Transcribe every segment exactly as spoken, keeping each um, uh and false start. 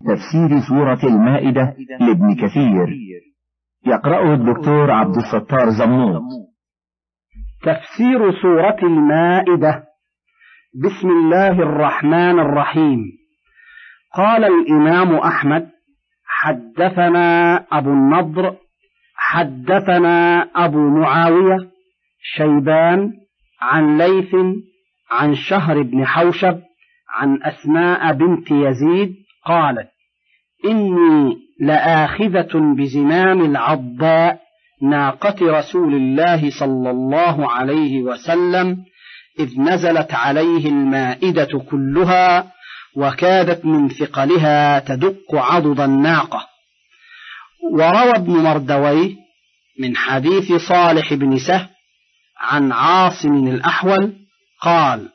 تفسير سورة المائدة لابن كثير، يقرأه الدكتور عبد الستار زموط. تفسير سورة المائدة. بسم الله الرحمن الرحيم. قال الإمام أحمد: حدثنا أبو النضر حدثنا أبو معاوية شيبان عن ليث عن شهر بن حوشب عن أسماء بنت يزيد قالت: إني لآخذة بزمام العضاء ناقة رسول الله صلى الله عليه وسلم إذ نزلت عليه المائدة كلها وكادت من ثقلها تدق عضد الناقة. وروى ابن مردويه من حديث صالح بن سهل عن عاصم الأحول قال: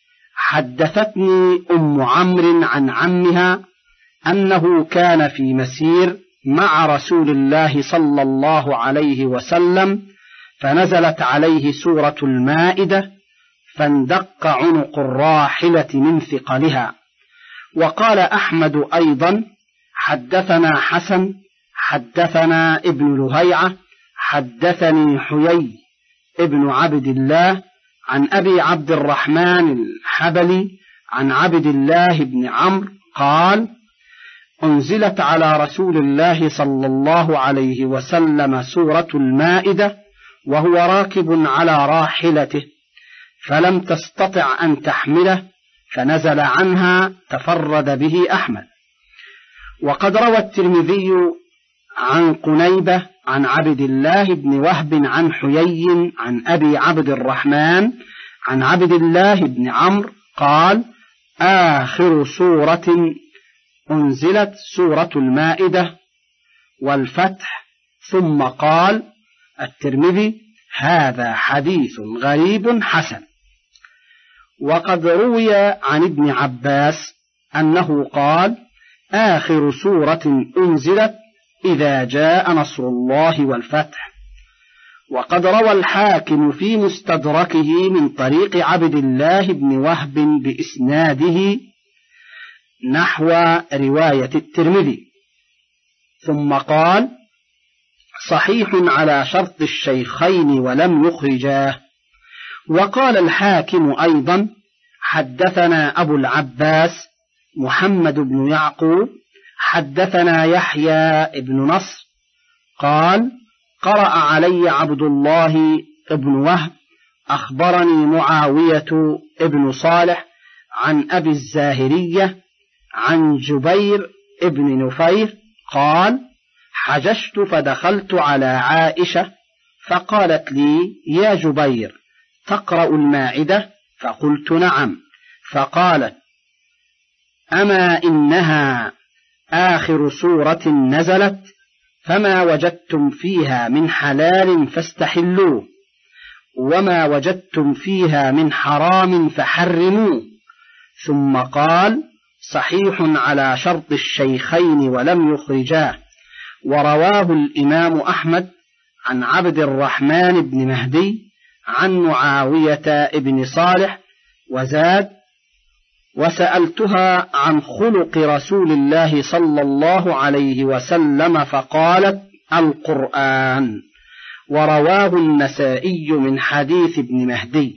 حدثتني أم عمرو عن عمها أنه كان في مسير مع رسول الله صلى الله عليه وسلم فنزلت عليه سورة المائدة فاندق عنق الراحلة من ثقلها. وقال أحمد أيضا: حدثنا حسن حدثنا ابن لهيعة حدثني حيي ابن عبد الله عن أبي عبد الرحمن الحبلي عن عبد الله بن عمرو قال: أنزلت على رسول الله صلى الله عليه وسلم سورة المائدة وهو راكب على راحلته فلم تستطع أن تحمله فنزل عنها تفرد به أحمد. وقد روى الترمذي عن قنيبة عن عبد الله بن وهب عن حيي عن أبي عبد الرحمن عن عبد الله بن عمرو قال: آخر سورة أنزلت سورة المائدة والفتح. ثم قال الترمذي: هذا حديث غريب حسن. وقد روي عن ابن عباس أنه قال: آخر سورة أنزلت إذا جاء نصر الله والفتح. وقد روى الحاكم في مستدركه من طريق عبد الله بن وهب بإسناده نحو رواية الترمذي. ثم قال: صحيح على شرط الشيخين ولم يخرجاه. وقال الحاكم أيضا: حدثنا أبو العباس محمد بن يعقوب حدثنا يحيى بن نصر قال: قرأ علي عبد الله بن وهب أخبرني معاوية بن صالح عن أبي الزاهرية عن جبير بن نفير قال: حججت فدخلت على عائشة فقالت لي: يا جبير، تقرأ المائدة؟ فقلت: نعم. فقالت: أما إنها آخر سورة نزلت، فما وجدتم فيها من حلال فاستحلوه، وما وجدتم فيها من حرام فحرموه. ثم قال: صحيح على شرط الشيخين ولم يخرجاه. ورواه الإمام أحمد عن عبد الرحمن بن مهدي عن معاوية بن صالح وزاد: وسألتها عن خلق رسول الله صلى الله عليه وسلم فقالت: القرآن. ورواه النسائي من حديث ابن مهدي.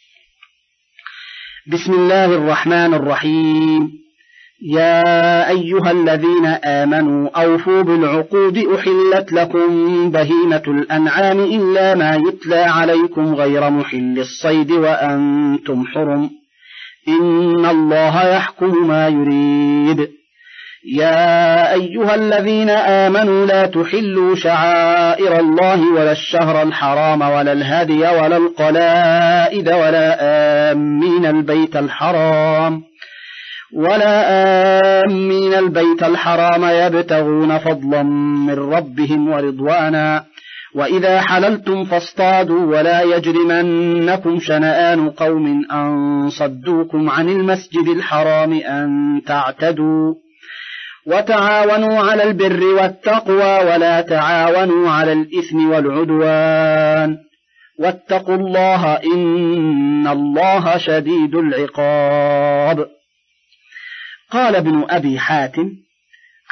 بسم الله الرحمن الرحيم. يا أيها الذين آمنوا أوفوا بالعقود أحلت لكم بهيمة الأنعام إلا ما يتلى عليكم غير محل الصيد وأنتم حرم إن الله يحكم ما يريد. يا أيها الذين آمنوا لا تحلوا شعائر الله ولا الشهر الحرام ولا الهدي ولا القلائد ولا آمين البيت الحرام ولا آمين البيت الحرام يبتغون فضلا من ربهم ورضوانا. وإذا حللتم فاصطادوا ولا يجرمنكم شنآن قوم أن صدوكم عن المسجد الحرام أن تعتدوا. وتعاونوا على البر والتقوى ولا تعاونوا على الإثم والعدوان واتقوا الله إن الله شديد العقاب. قال ابن أبي حاتم: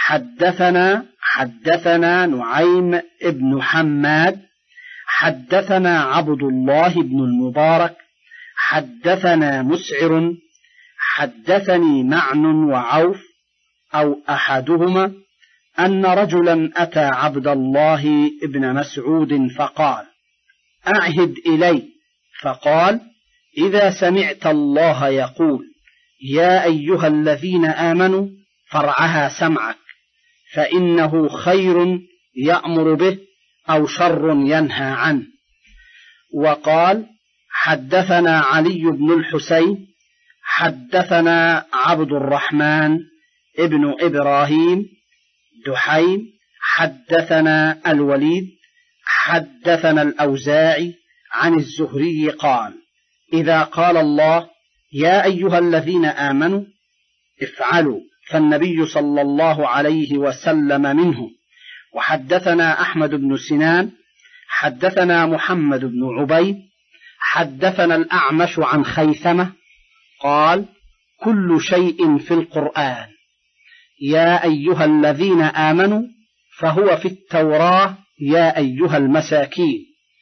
حدثنا حدثنا نعيم ابن حماد حدثنا عبد الله بن المبارك حدثنا مسعر حدثني معن وعوف أو أحدهما أن رجلا أتى عبد الله بن مسعود فقال: أعهد إلي. فقال: إذا سمعت الله يقول يا أيها الذين آمنوا فارعها سمعك، فإنه خير يأمر به أو شر ينهى عنه. وقال: حدثنا علي بن الحسين حدثنا عبد الرحمن ابن إبراهيم دحيم حدثنا الوليد حدثنا الأوزاعي عن الزهري قال: إذا قال الله يا أيها الذين آمنوا افعلوا، فالنبي صلى الله عليه وسلم منه. وحدثنا أحمد بن سنان حدثنا محمد بن عبيد حدثنا الأعمش عن خيثمة قال: كل شيء في القرآن يا أيها الذين آمنوا فهو في التوراة يا أيها المساكين.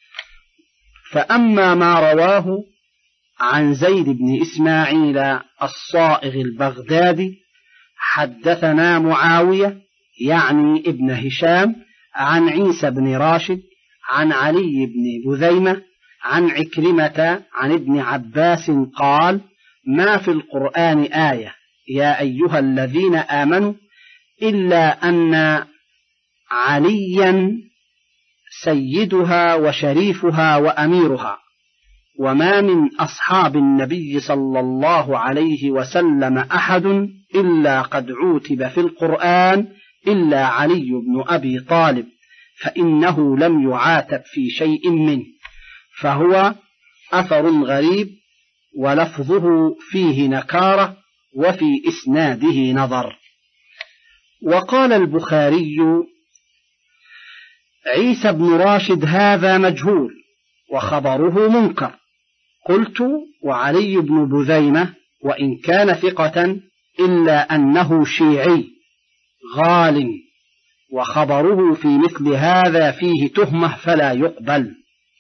فأما ما رواه عن زيد بن إسماعيل الصائغ البغدادي حدثنا معاوية يعني ابن هشام عن عيسى بن راشد عن علي بن بذيمة عن عكرمة عن ابن عباس قال: ما في القرآن آية يا أيها الذين آمنوا إلا أن عليا سيدها وشريفها وأميرها، وما من أصحاب النبي صلى الله عليه وسلم أحد إلا قد عوتب في القرآن إلا علي بن أبي طالب، فإنه لم يعاتب في شيء منه، فهو أثر غريب ولفظه فيه نكارة وفي إسناده نظر. وقال البخاري: عيسى بن راشد هذا مجهول وخبره منكر. قلت: وعلي بن بذيمة وإن كان ثقة إلا أنه شيعي غال، وخبره في مثل هذا فيه تهمة فلا يقبل.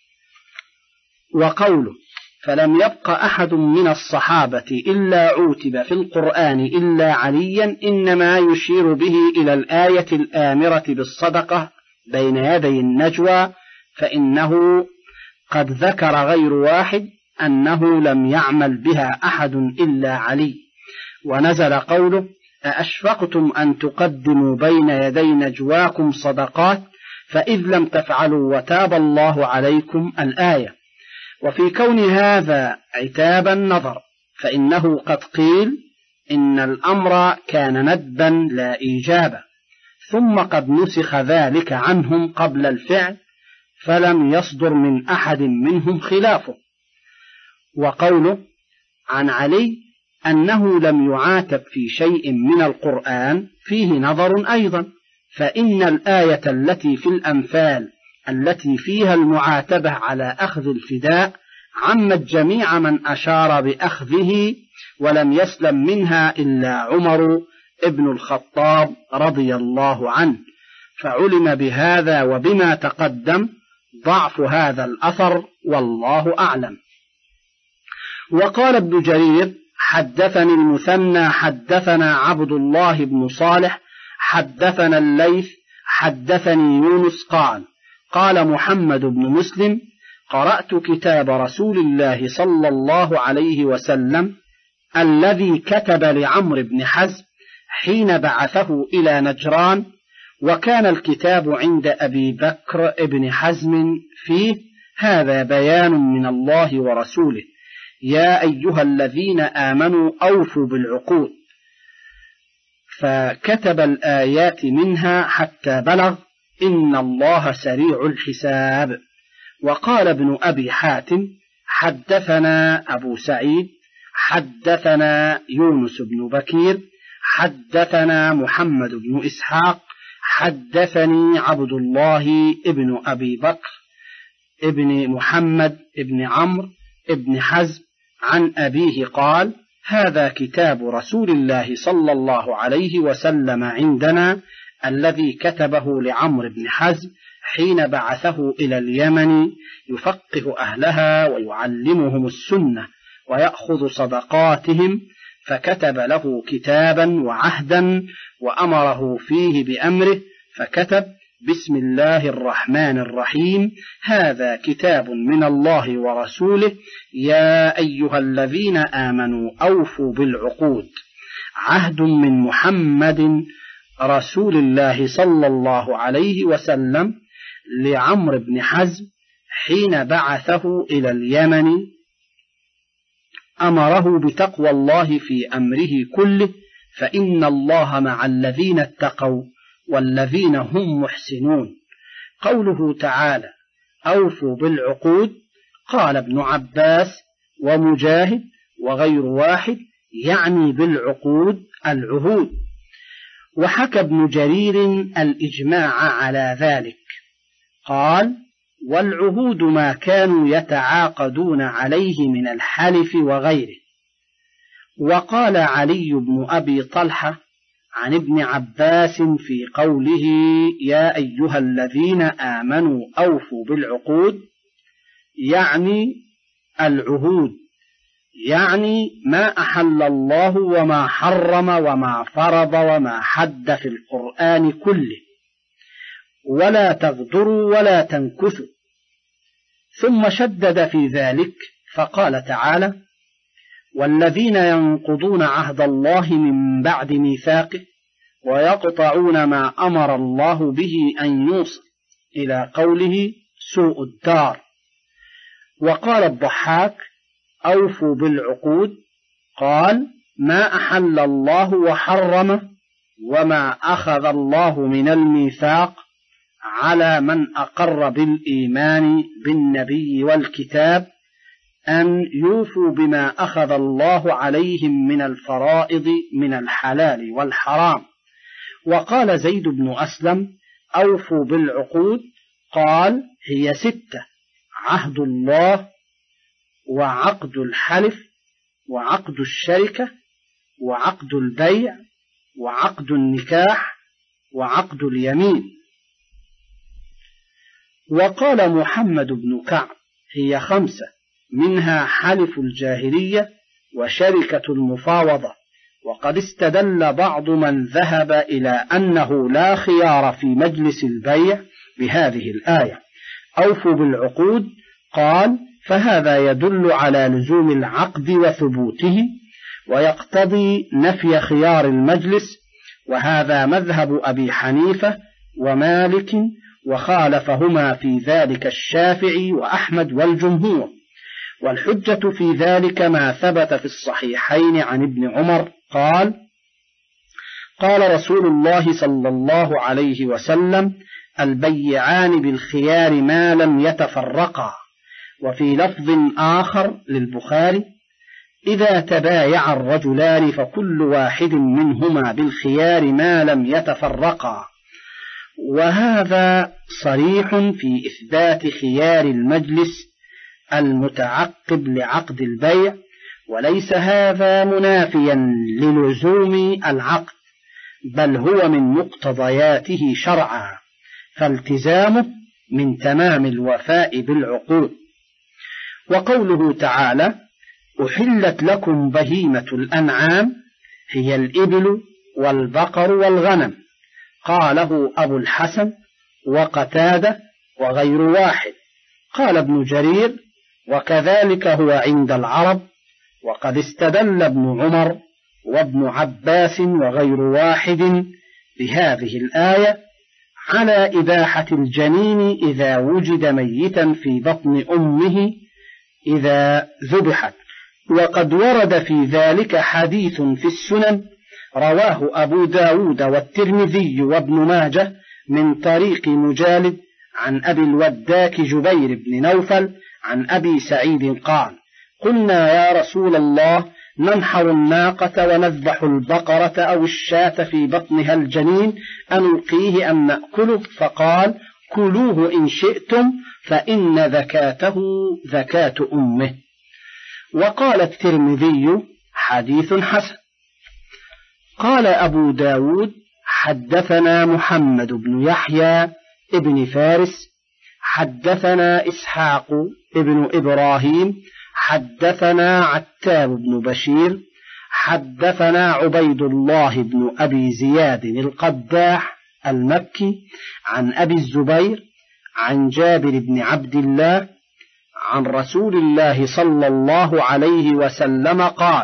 وقوله: فلم يبق أحد من الصحابة إلا عوتب في القرآن إلا عليا، إنما يشير به إلى الآية الآمرة بالصدقة بين يدي النجوى، فإنه قد ذكر غير واحد أنه لم يعمل بها أحد إلا علي. ونزل قوله: أأشفقتم أن تقدموا بين يدي نجواكم صدقات فإذ لم تفعلوا وتاب الله عليكم الآية. وفي كون هذا عتابا نظر، فإنه قد قيل إن الأمر كان ندبا لا إيجابا، ثم قد نسخ ذلك عنهم قبل الفعل فلم يصدر من أحد منهم خلافه. وقوله عن علي أنه لم يعاتب في شيء من القرآن فيه نظر أيضا، فإن الآية التي في الأنفال التي فيها المعاتبة على أخذ الفداء عمت جميع من أشار بأخذه، ولم يسلم منها إلا عمر ابن الخطاب رضي الله عنه، فعلم بهذا وبما تقدم ضعف هذا الأثر والله أعلم. وقال ابن جرير: حدثني المثنى حدثنا عبد الله بن صالح حدثنا الليث حدثني يونس قال: قال محمد بن مسلم: قرأت كتاب رسول الله صلى الله عليه وسلم الذي كتب لعمرو بن حزم حين بعثه إلى نجران، وكان الكتاب عند أبي بكر بن حزم فيه: هذا بيان من الله ورسوله، يا أيها الذين آمنوا أوفوا بالعقود، فكتب الآيات منها حتى بلغ: إن الله سريع الحساب. وقال ابن أبي حاتم: حدثنا أبو سعيد حدثنا يونس بن بكير حدثنا محمد بن إسحاق حدثني عبد الله ابن أبي بكر ابن محمد ابن عمرو ابن حزم عن أبيه قال: هذا كتاب رسول الله صلى الله عليه وسلم عندنا الذي كتبه لعمرو بن حزم حين بعثه إلى اليمن يفقه أهلها ويعلمهم السنة ويأخذ صدقاتهم، فكتب له كتابا وعهدا وأمره فيه بأمره، فكتب: بسم الله الرحمن الرحيم، هذا كتاب من الله ورسوله، يا أيها الذين آمنوا أوفوا بالعقود، عهد من محمد رسول الله صلى الله عليه وسلم لعمرو بن حزم حين بعثه إلى اليمن، أمره بتقوى الله في أمره كله، فإن الله مع الذين اتقوا والذين هم محسنون. قوله تعالى: أوفوا بالعقود، قال ابن عباس ومجاهد وغير واحد يعني بالعقود العهود. وحكى ابن جرير الإجماع على ذلك، قال: والعهود ما كانوا يتعاقدون عليه من الحلف وغيره. وقال علي بن أبي طلحة عن ابن عباس في قوله: يا أيها الذين آمنوا أوفوا بالعقود، يعني العهود، يعني ما أحل الله وما حرم وما فرض وما حد في القرآن كله، ولا تغدروا ولا تنكثوا. ثم شدد في ذلك فقال تعالى: والذين ينقضون عهد الله من بعد ميثاقه ويقطعون ما أمر الله به أن يوصل، إلى قوله: سوء الدار. وقال الضحاك: أوفوا بالعقود، قال: ما أحل الله وحرمه وما أخذ الله من الميثاق على من أقر بالإيمان بالنبي والكتاب أن يوفوا بما أخذ الله عليهم من الفرائض من الحلال والحرام. وقال زيد بن أسلم: أوفوا بالعقود، قال: هي ستة: عهد الله، وعقد الحلف، وعقد الشركة، وعقد البيع، وعقد النكاح، وعقد اليمين. وقال محمد بن كعب: هي خمسة، منها حلف الجاهلية وشركة المفاوضة. وقد استدل بعض من ذهب إلى أنه لا خيار في مجلس البيع بهذه الآية: أوفوا بالعقود، قال: فهذا يدل على لزوم العقد وثبوته، ويقتضي نفي خيار المجلس، وهذا مذهب أبي حنيفة ومالك، وخالفهما في ذلك الشافعي وأحمد والجمهور. والحجة في ذلك ما ثبت في الصحيحين عن ابن عمر قال: قال رسول الله صلى الله عليه وسلم: البيعان بالخيار ما لم يتفرقا. وفي لفظ آخر للبخاري: إذا تبايع الرجلان فكل واحد منهما بالخيار ما لم يتفرقا. وهذا صريح في إثبات خيار المجلس المتعقب لعقد البيع، وليس هذا منافيا للزوم العقد، بل هو من مقتضياته شرعا، فالتزامه من تمام الوفاء بالعقود. وقوله تعالى: أحلت لكم بهيمة الأنعام، هي الإبل والبقر والغنم، قاله أبو الحسن وقتادة وغير واحد. قال ابن جرير: وكذلك هو عند العرب. وقد استدل ابن عمر وابن عباس وغير واحد بهذه الآية على إباحة الجنين إذا وجد ميتا في بطن أمه إذا ذبحت. وقد ورد في ذلك حديث في السنن رواه أبو داود والترمذي وابن ماجه من طريق مجالد عن أبي الوداك جبير بن نوفل عن أبي سعيد قال: قلنا يا رسول الله ننحر الناقة ونذبح البقرة أو الشاة في بطنها الجنين أنلقيه أم نأكله؟ فقال: كلوه إن شئتم فإن ذكاته ذكاة أمه. وقال الترمذي: حديث حسن. قال أبو داود حدثنا محمد بن يحيى ابن فارس حدثنا إسحاق ابن إبراهيم حدثنا عتاب بن بشير حدثنا عبيد الله بن أبي زياد القداح المكي عن أبي الزبير عن جابر بن عبد الله عن رسول الله صلى الله عليه وسلم قال: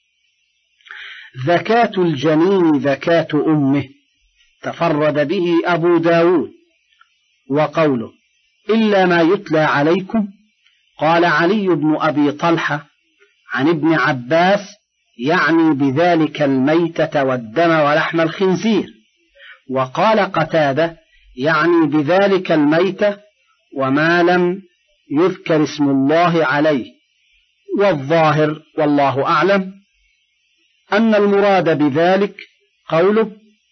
زكاة الجنين زكاة أمه. تفرد به أبو داود. وقوله إلا ما يتلى عليكم، قال علي بن أبي طلحة عن ابن عباس يعني بذلك الميتة والدم ولحم الخنزير. وقال قتادة يعني بذلك الميتة وما لم يذكر اسم الله عليه. والظاهر والله أعلم أن المراد بذلك قوله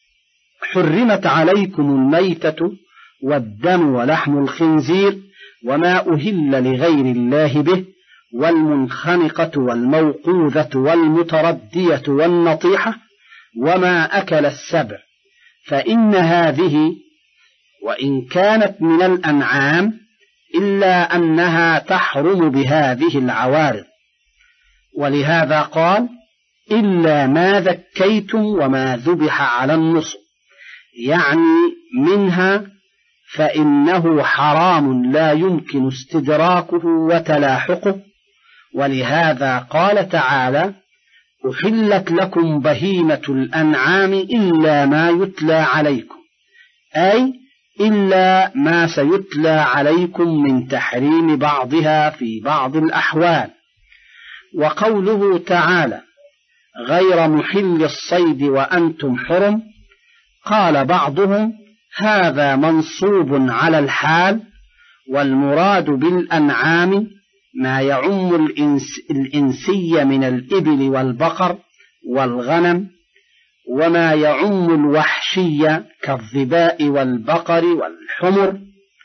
حرمت عليكم الميتة والدم ولحم الخنزير وما أهل لغير الله به والمنخنقة والموقوذة والمتردية والنطيحة وما أكل السبع، فإن هذه وإن كانت من الأنعام إلا أنها تحرم بهذه العوارض. ولهذا قال إلا ما ذكيتم وما ذبح على النصب، يعني منها فإنه حرام لا يمكن استدراكه وتلاحقه. ولهذا قال تعالى أحلت لكم بهيمة الأنعام إلا ما يتلى عليكم، أي إلا ما سيتلى عليكم من تحريم بعضها في بعض الأحوال. وقوله تعالى غير محل الصيد وأنتم حرم، قال بعضهم هذا منصوب على الحال، والمراد بالأنعام ما يعم الإنس الإنسي من الإبل والبقر والغنم، وما يعم الوحشي كالظباء والبقر والحمر،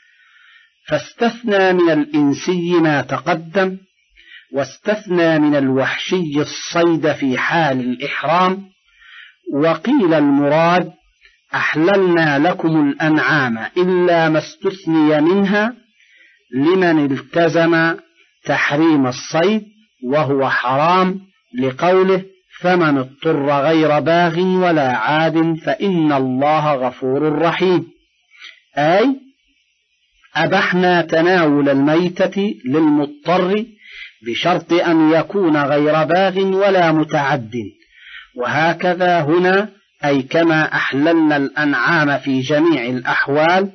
فاستثنى من الإنسي ما تقدم، واستثنى من الوحشي الصيد في حال الإحرام. وقيل المراد أحللنا لكم الأنعام إلا ما استثني منها لمن التزم تحريم الصيد وهو حرام، لقوله فمن اضطر غير باغ ولا عاد فإن الله غفور رحيم، أي أبحنا تناول الميتة للمضطر بشرط أن يكون غير باغ ولا متعد. وهكذا هنا، أي كما أحللنا الأنعام في جميع الأحوال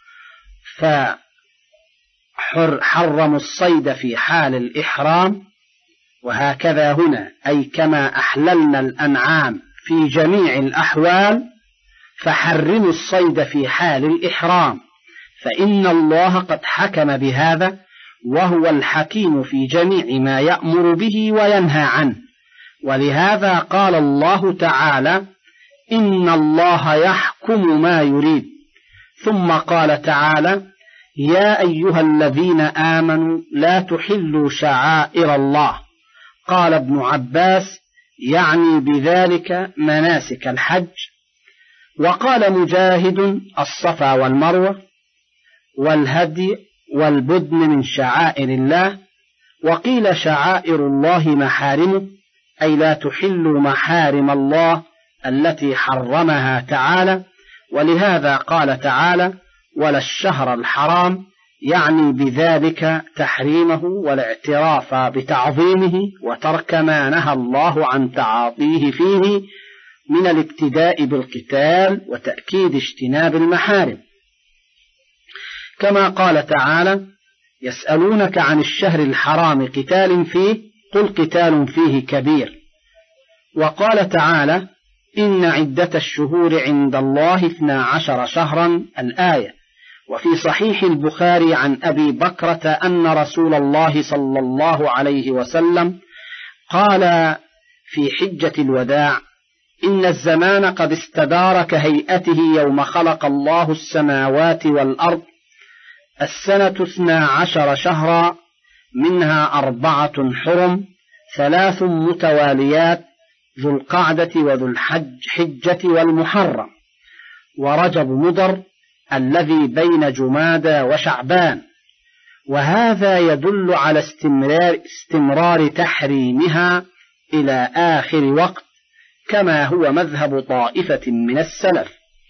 فحرموا الصيد في حال الإحرام، وهكذا هنا أي كما أحللنا الأنعام في جميع الأحوال فحرموا الصيد في حال الإحرام، فإن الله قد حكم بهذا، وهو الحكيم في جميع ما يأمر به وينهى عنه. ولهذا قال الله تعالى إن الله يحكم ما يريد. ثم قال تعالى يا أيها الذين آمنوا لا تحلوا شعائر الله. قال ابن عباس يعني بذلك مناسك الحج. وقال مجاهد الصفا والمروة والهدي والبدن من شعائر الله. وقيل شعائر الله محارمه، أي لا تحلوا محارم الله التي حرمها تعالى. ولهذا قال تعالى ولا الشهر الحرام، يعني بذلك تحريمه والاعتراف بتعظيمه وترك ما نهى الله عن تعاطيه فيه من الابتداء بالقتال وتأكيد اجتناب المحارم. كما قال تعالى يسألونك عن الشهر الحرام قتال فيه قل قتال فيه كبير. وقال تعالى إن عدة الشهور عند الله اثنا عشر شهرا الآية. وفي صحيح البخاري عن أبي بكرة أن رسول الله صلى الله عليه وسلم قال في حجة الوداع إن الزمان قد استدار كهيئته يوم خلق الله السماوات والأرض، السنة اثنا عشر شهرا منها أربعة حرم ثلاث متواليات: ذو القعدة وذو الحجة والمحرم، ورجب مضر الذي بين جمادى وشعبان. وهذا يدل على استمرار, استمرار تحريمها إلى آخر وقت، كما هو مذهب طائفة من السلف.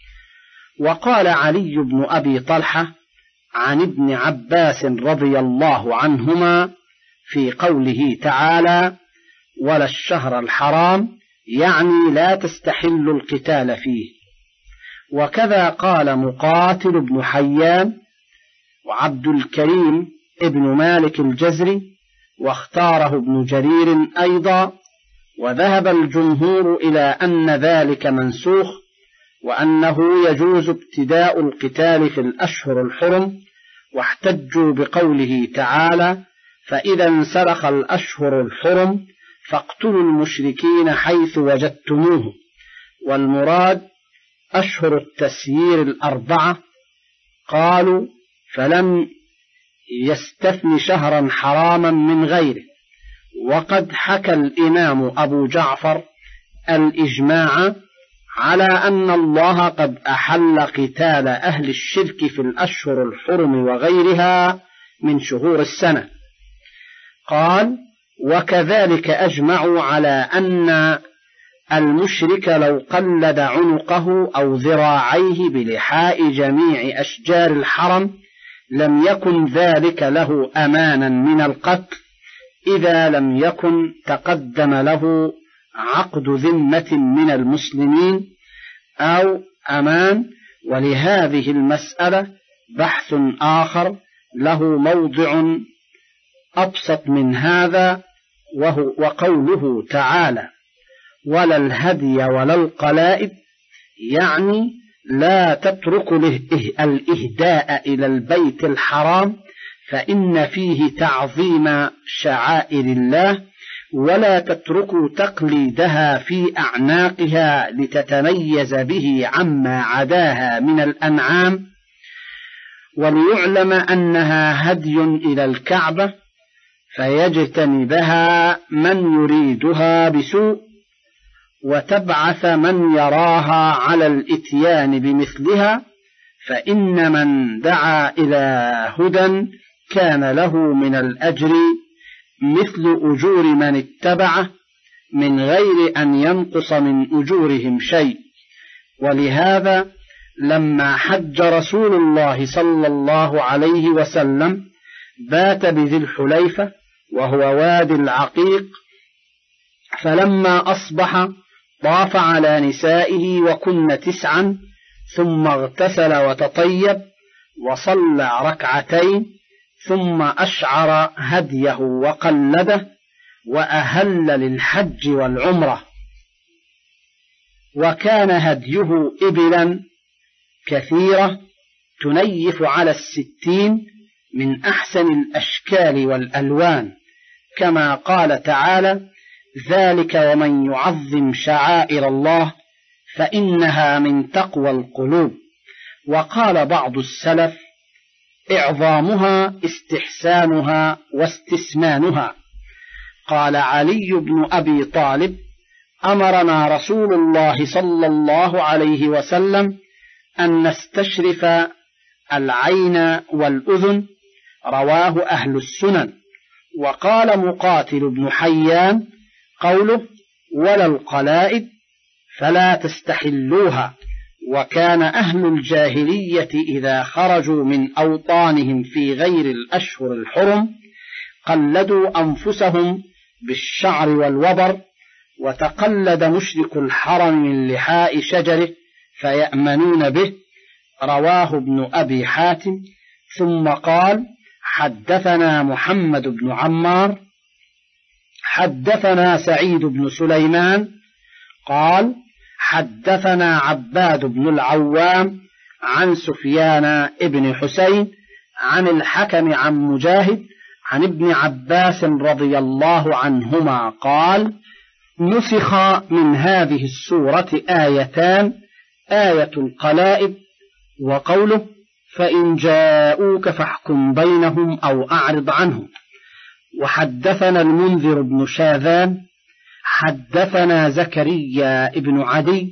وقال علي بن أبي طلحة عن ابن عباس رضي الله عنهما في قوله تعالى: ولا الشهر الحرام، يعني لا تستحل القتال فيه. وكذا قال مقاتل بن حيان وعبد الكريم ابن مالك الجزري، واختاره ابن جرير أيضا. وذهب الجمهور إلى أن ذلك منسوخ، وأنه يجوز ابتداء القتال في الأشهر الحرم، واحتجوا بقوله تعالى: فإذا انسلخ الأشهر الحرم فاقتلوا المشركين حيث وجدتموه. والمراد أشهر التسيير الأربعة. قالوا: فلم يستثن شهرا حراما من غيره. وقد حكى الإمام أبو جعفر الإجماع على أن الله قد أحل قتال أهل الشرك في الأشهر الحرم وغيرها من شهور السنة. قال: وكذلك أجمعوا على أن المشرك لو قلد عنقه أو ذراعيه بلحاء جميع أشجار الحرم لم يكن ذلك له أمانا من القتل، إذا لم يكن تقدم له عقد ذمة من المسلمين أو أمان. ولهذه المسألة بحث آخر له موضع أبسط من هذا، وهو وقوله تعالى: ولا الهدي ولا القلائد، يعني لا تترك الإهداء إلى البيت الحرام، فإن فيه تعظيم شعائر الله، ولا تتركوا تقليدها في أعناقها لتتميز به عما عداها من الأنعام، وليعلم أنها هدي إلى الكعبة فيجتنبها من يريدها بسوء، وتبعث من يراها على الإتيان بمثلها، فإن من دعا إلى هدى كان له من الأجر مثل أجور من اتبعه من غير أن ينقص من أجورهم شيء. ولهذا لما حج رسول الله صلى الله عليه وسلم بات بذي الحليفة وهو وادي العقيق، فلما أصبح طاف على نسائه وكن تسعا، ثم اغتسل وتطيب وصلى ركعتين، ثم أشعر هديه وقلده وأهل للحج والعمرة. وكان هديه إبلا كثيرة تنيف على الستين من أحسن الأشكال والألوان، كما قال تعالى: ذلك ومن يعظم شعائر الله فإنها من تقوى القلوب. وقال بعض السلف: إعظامها استحسانها واستسمانها. قال علي بن أبي طالب: أمرنا رسول الله صلى الله عليه وسلم أن نستشرف العين والأذن، رواه أهل السنن. وقال مقاتل بن حيان قوله: ولا القلائد، فلا تستحلوها. وكان أهل الجاهلية إذا خرجوا من أوطانهم في غير الأشهر الحرم قلدوا أنفسهم بالشعر والوبر، وتقلد مشرك الحرم من لحاء شجره فيأمنون به، رواه ابن أبي حاتم. ثم قال: حدثنا محمد بن عمار حدثنا سعيد بن سليمان قال: حدثنا عباد بن العوام عن سفيان ابن حسين عن الحكم عن مجاهد عن ابن عباس رضي الله عنهما قال: نسخ من هذه السورة آيتان: آية القلائد وقوله: فإن جاءوك فاحكم بينهم أو أعرض عنهم. وحدثنا المنذر بن شاذان حدثنا زكريا بن عدي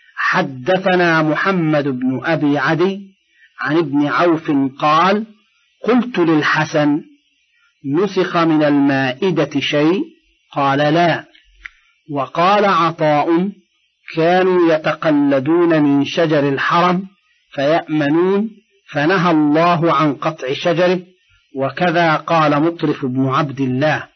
حدثنا محمد بن أبي عدي عن ابن عوف قال قلت للحسن نسخ من المائدة شيء؟ قال لا. وقال عطاء كانوا يتقلدون من شجر الحرم فيأمنون فنهى الله عن قطع شجره، وكذا قال مطرف بن عبد الله.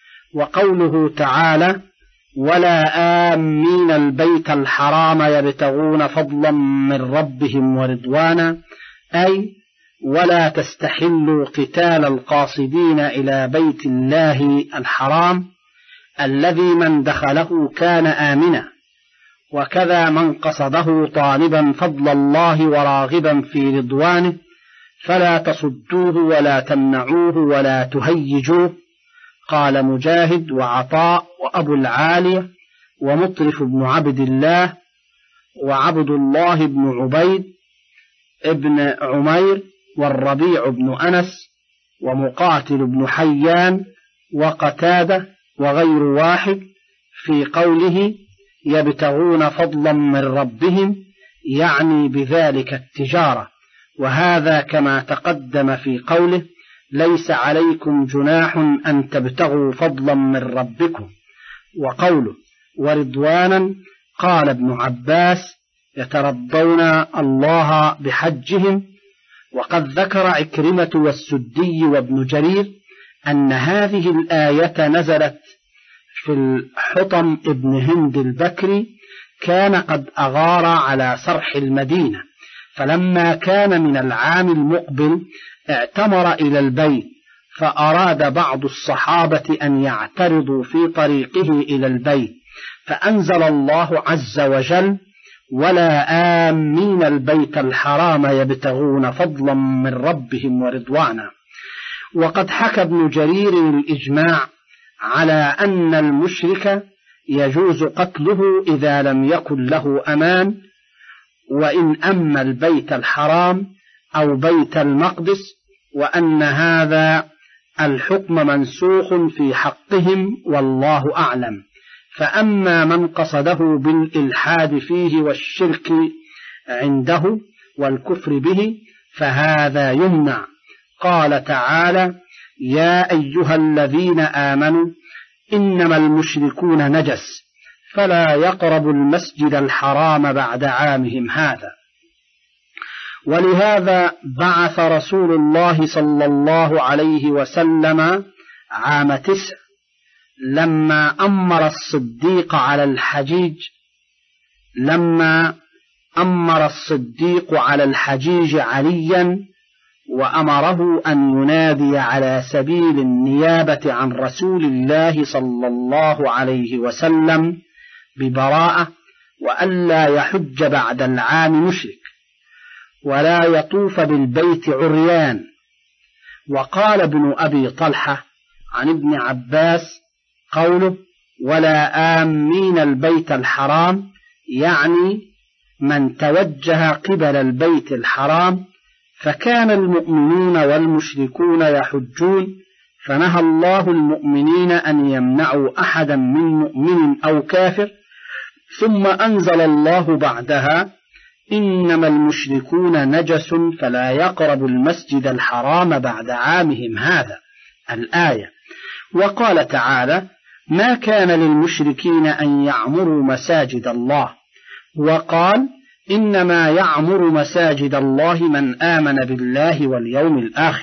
وقوله تعالى ولا آمين البيت الحرام يبتغون فضلا من ربهم ورضوانا، أي ولا تستحلوا قتال القاصدين إلى بيت الله الحرام الذي من دخله كان آمنا، وكذا من قصده طالبا فضل الله وراغبا في رضوانه فلا تصدوه ولا تمنعوه ولا تهيجوه. قال مجاهد وعطاء وأبو العالية ومطرف بن عبد الله وعبد الله بن عبيد ابن عمير والربيع بن أنس ومقاتل بن حيان وقتادة وغير واحد في قوله يبتغون فضلا من ربهم، يعني بذلك التجارة، وهذا كما تقدم في قوله ليس عليكم جناح أن تبتغوا فضلا من ربكم. وقوله ورضوانا قال ابن عباس يترضون الله بحجهم. وقد ذكر عكرمة والسدي وابن جرير أن هذه الآية نزلت في الحطم ابن هند البكري، كان قد أغار على صرح المدينة، فلما كان من العام المقبل اعتمر إلى البيت، فأراد بعض الصحابة أن يعترضوا في طريقه إلى البيت، فأنزل الله عز وجل ولا آمين البيت الحرام يبتغون فضلا من ربهم ورضوانا. وقد حكى ابن جرير الإجماع على أن المشرك يجوز قتله إذا لم يكن له أمان، وإن أما البيت الحرام أو بيت المقدس، وأن هذا الحكم منسوخ في حقهم والله أعلم. فأما من قصده بالإلحاد فيه والشرك عنده والكفر به فهذا يمنع. قال تعالى يا أيها الذين آمنوا إنما المشركون نجس فلا يقربوا المسجد الحرام بعد عامهم هذا. ولهذا بعث رسول الله صلى الله عليه وسلم عام تسع لما أمر الصديق على الحجيج لما أمر الصديق على الحجيج عليا وأمره أن ينادي على سبيل النيابة عن رسول الله صلى الله عليه وسلم ببراءة، وألا يحج بعد العام مشرك ولا يطوف بالبيت عريان. وقال ابن أبي طلحة عن ابن عباس قوله ولا آمين البيت الحرام يعني من توجه قبل البيت الحرام، فكان المؤمنون والمشركون يحجون، فنهى الله المؤمنين أن يمنعوا أحدا من مؤمن أو كافر، ثم أنزل الله بعدها إنما المشركون نجس فلا يقربوا المسجد الحرام بعد عامهم هذا الآية. وقال تعالى ما كان للمشركين أن يعمروا مساجد الله، وقال إنما يعمر مساجد الله من آمن بالله واليوم الآخر،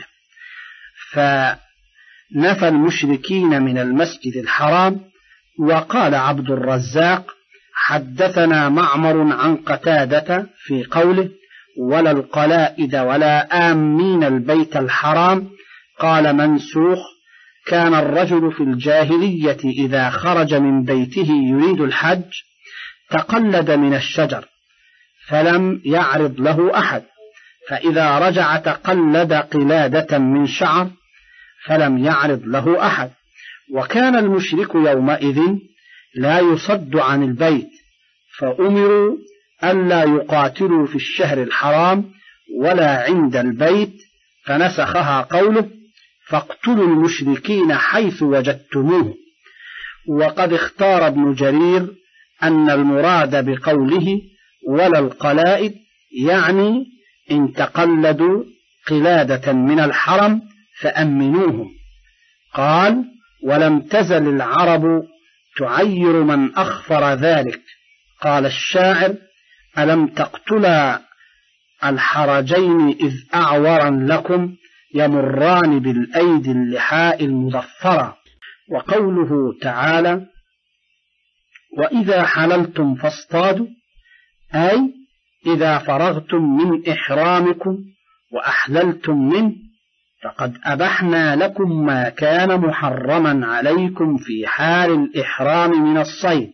فنفى المشركين من المسجد الحرام. وقال عبد الرزاق حدثنا معمر عن قتادة في قوله ولا القلائد ولا آمين البيت الحرام، قال منسوخ. كان الرجل في الجاهلية إذا خرج من بيته يريد الحج تقلد من الشجر فلم يعرض له أحد، فإذا رجع تقلد قلادة من شعر فلم يعرض له أحد. وكان المشرك يومئذ لا يصد عن البيت، فأمروا ألا يقاتلوا في الشهر الحرام ولا عند البيت، فنسخها قوله فاقتلوا المشركين حيث وجدتموه. وقد اختار ابن جرير أن المراد بقوله ولا القلائد يعني إن تقلدوا قلادة من الحرم فأمنوهم. قال ولم تزل العرب تعير من أخفر ذلك. قال الشاعر ألم تقتلا الحرجين إذ أعورا لكم يمران بالأيدي اللحاء المظفرة. وقوله تعالى وإذا حللتم فاصطادوا أي إذا فرغتم من إحرامكم وأحللتم منه فقد أبحنا لكم ما كان محرما عليكم في حال الإحرام من الصيد.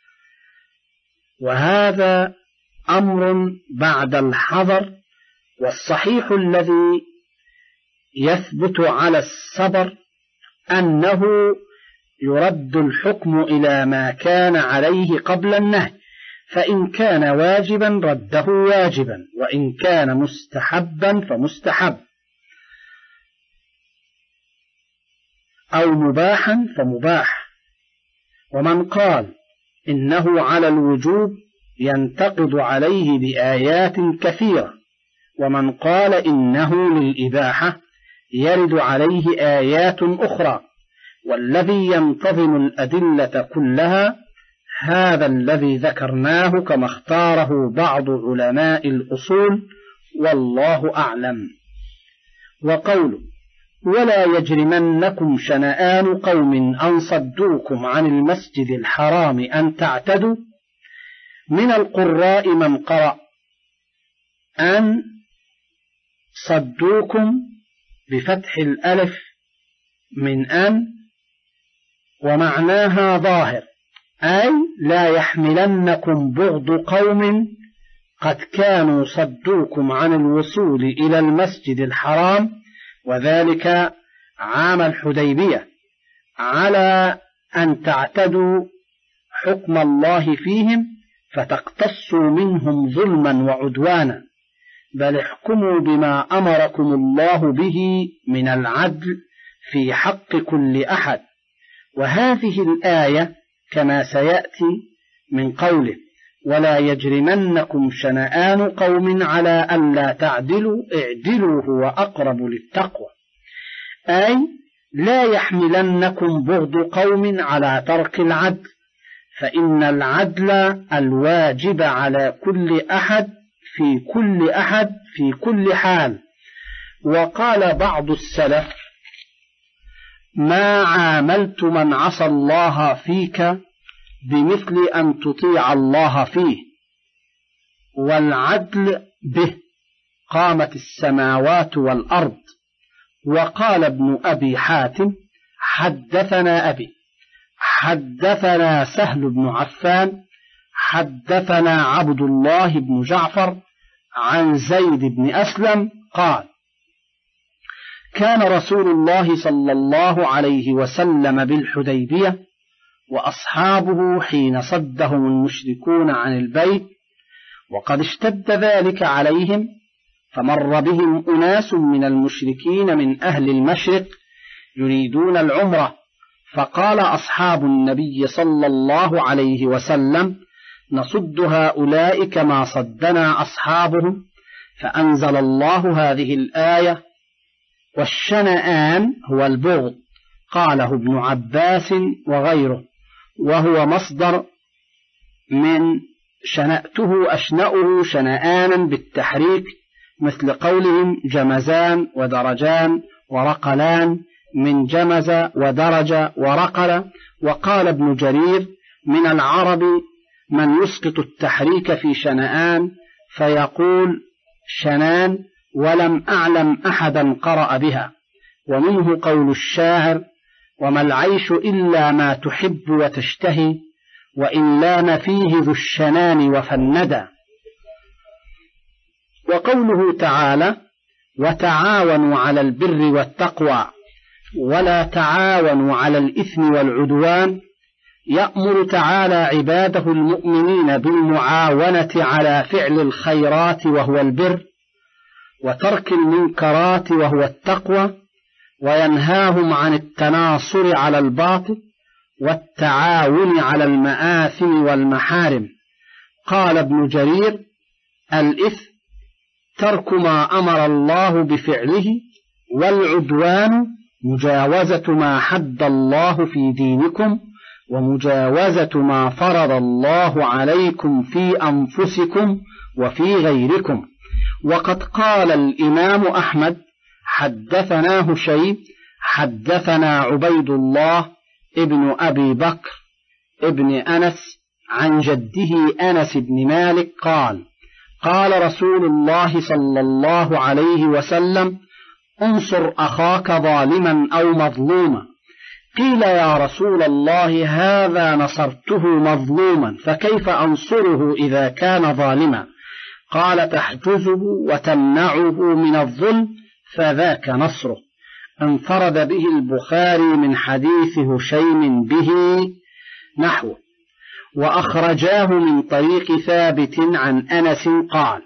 وهذا أمر بعد الحظر، والصحيح الذي يثبت على الصبر أنه يرد الحكم إلى ما كان عليه قبل النهي، فإن كان واجبا رده واجبا، وإن كان مستحبا فمستحب، أو مباحا فمباح. ومن قال إنه على الوجوب ينتقد عليه بآيات كثيرة، ومن قال إنه للإباحة يرد عليه آيات أخرى. والذي ينتظم الأدلة كلها هذا الذي ذكرناه كما اختاره بعض علماء الأصول، والله أعلم. وقوله ولا يجرمنكم شنآن قوم أن صدوكم عن المسجد الحرام أن تعتدوا، من القراء من قرأ أن صدوكم بفتح الألف من أن، ومعناها ظاهر، أي لا يحملنكم بغض قوم قد كانوا صدوكم عن الوصول إلى المسجد الحرام، وذلك عام الحديبية، على أن تعتدوا حكم الله فيهم فتقتصوا منهم ظلما وعدوانا، بل احكموا بما أمركم الله به من العدل في حق كل أحد. وهذه الآية كما سيأتي من قوله ولا يجرمنكم شنآن قوم على ألا تعدلوا اعدلوا هو أقرب للتقوى، أي لا يحملنكم بغض قوم على ترك العدل، فإن العدل الواجب على كل أحد في كل أحد في كل حال. وقال بعض السلف ما عاملت من عصى الله فيك بمثل أن تطيع الله فيه، والعدل به قامت السماوات والأرض. وقال ابن أبي حاتم حدثنا أبي حدثنا سهل بن عفان حدثنا عبد الله بن جعفر عن زيد بن أسلم قال كان رسول الله صلى الله عليه وسلم بالحديبية وأصحابه حين صدهم المشركون عن البيت، وقد اشتد ذلك عليهم، فمر بهم أناس من المشركين من أهل المشرق يريدون العمرة، فقال أصحاب النبي صلى الله عليه وسلم نصد هؤلاء كما صدنا أصحابهم، فأنزل الله هذه الآية والشنآن هو البغض، قاله ابن عباس وغيره، وهو مصدر من شنأته أشنأه شنآنا بالتحريك، مثل قولهم جمزان ودرجان ورقلان، من جمز ودرج ورقل. وقال ابن جرير من العرب من يسقط التحريك في شنآن فيقول شنان، ولم أعلم أحدا قرأ بها. ومنه قول الشاعر وما العيش إلا ما تحب وتشتهي، وإن لان فيه ذو الشنان وفندا. وقوله تعالى وتعاونوا على البر والتقوى ولا تعاونوا على الإثم والعدوان، يأمر تعالى عباده المؤمنين بالمعاونة على فعل الخيرات وهو البر، وترك المنكرات وهو التقوى، وينهاهم عن التناصر على الباطل والتعاون على المآثم والمحارم. قال ابن جرير: الإثم ترك ما أمر الله بفعله، والعدوان مجاوزة ما حد الله في دينكم، ومجاوزة ما فرض الله عليكم في أنفسكم وفي غيركم. وقد قال الإمام أحمد: حدثنا هشيم حدثنا عبيد الله ابن أبي بكر ابن أنس عن جده أنس بن مالك قال: قال رسول الله صلى الله عليه وسلم: انصر أخاك ظالما أو مظلوما. قيل: يا رسول الله، هذا نصرته مظلوما، فكيف أنصره إذا كان ظالما؟ قال: تحجزه وتمنعه من الظلم، فذاك نصره. انفرد به البخاري من حديث هشيم به نحوه، وأخرجاه من طريق ثابت عن أنس قال: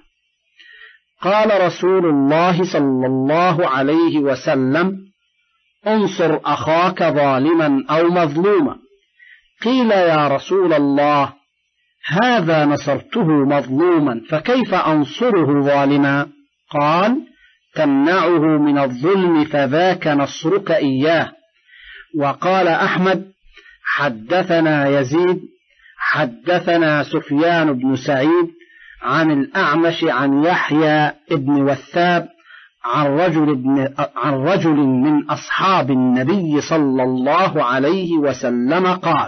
قال رسول الله صلى الله عليه وسلم: انصر أخاك ظالما أو مظلوما. قيل: يا رسول الله، هذا نصرته مظلوما، فكيف أنصره ظالما؟ قال: تمنعه من الظلم، فذاك نصرك إياه. وقال أحمد: حدثنا يزيد حدثنا سفيان بن سعيد عن الأعمش عن يحيى بن وثاب عن رجل, بن عن رجل من أصحاب النبي صلى الله عليه وسلم قال: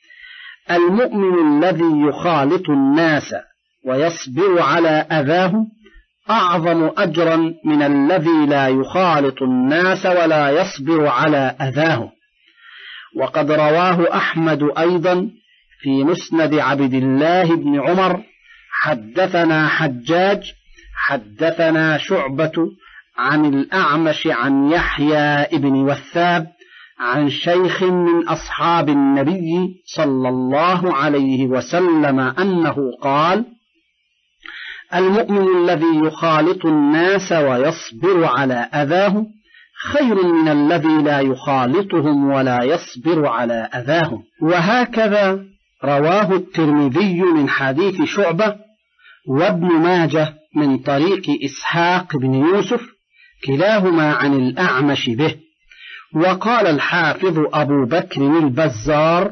المؤمن الذي يخالط الناس ويصبر على أذاهم أعظم أجرا من الذي لا يخالط الناس ولا يصبر على أذاهم. وقد رواه أحمد أيضا في مسند عبد الله بن عمر: حدثنا حجاج حدثنا شعبة عن الأعمش عن يحيى بن وثاب عن شيخ من أصحاب النبي صلى الله عليه وسلم أنه قال: المؤمن الذي يخالط الناس ويصبر على أذاهم خير من الذي لا يخالطهم ولا يصبر على أذاهم. وهكذا رواه الترمذي من حديث شعبة، وابن ماجه من طريق إسحاق بن يوسف، كلاهما عن الأعمش به. وقال الحافظ أبو بكر البزار: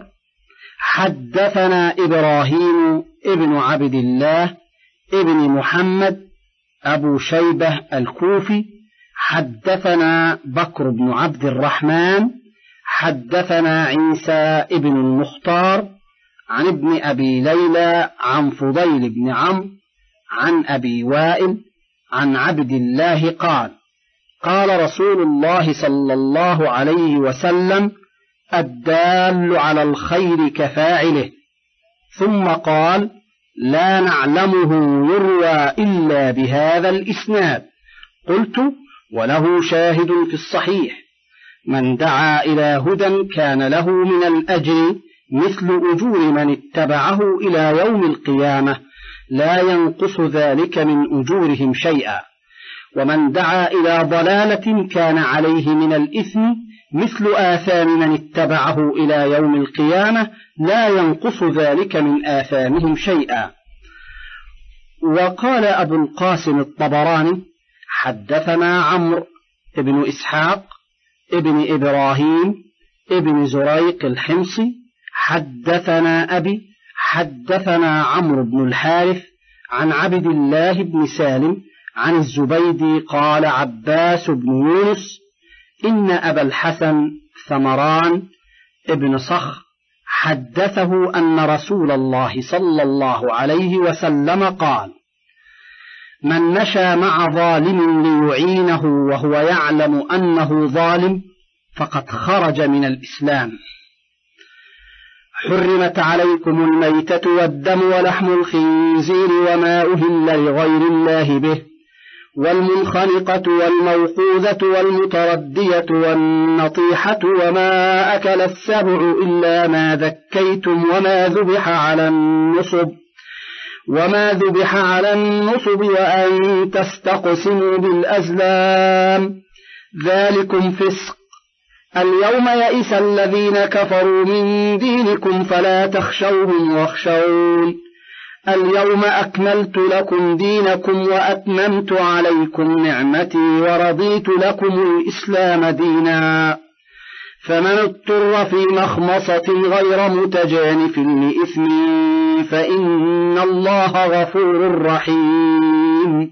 حدثنا إبراهيم ابن عبد الله ابن محمد أبو شيبة الكوفي، حدثنا بكر بن عبد الرحمن حدثنا عيسى ابن المختار عن ابن أبي ليلى عن فضيل بن عمرو عن أبي وائل عن عبد الله قال: قال رسول الله صلى الله عليه وسلم: الدال على الخير كفاعله. ثم قال: لا نعلمه يروى إلا بهذا الإسناد. قلت: وله شاهد في الصحيح: من دعا إلى هدى كان له من الأجر مثل أجور من اتبعه إلى يوم القيامة، لا ينقص ذلك من أجورهم شيئا. ومن دعا إلى ضلالة كان عليه من الإثم مثل آثام من اتبعه إلى يوم القيامة، لا ينقص ذلك من آثامهم شيئا. وقال أبو القاسم الطبراني: حدثنا عمرو ابن إسحاق ابن إبراهيم ابن زريق الحمصي حدثنا أبي حدثنا عمرو بن الحارث عن عبد الله بن سالم عن الزبيدي قال: عباس بن يونس: إن أبا الحسن ثمران ابن صخر حدثه أن رسول الله صلى الله عليه وسلم قال: من مشى مع ظالم ليعينه وهو يعلم أنه ظالم فقد خرج من الإسلام. حرمت عليكم الميتة والدم ولحم الخنزير وما أهل لغير الله به، والمنخنقة والموقوذة والمتردية والنطيحة وما أكل السبع إلا ما ذكيتم وما ذبح على النصب وما ذبح على النصب وأن تستقسموا بالأزلام، ذلكم فسق، اليوم يئس الذين كفروا من دينكم فلا تخشوهم واخشون اليوم أكملت لكم دينكم وأتممت عليكم نعمتي ورضيت لكم الإسلام دينا فمن اضطر في مخمصة غير متجانف لإثم فإن الله غفور رحيم.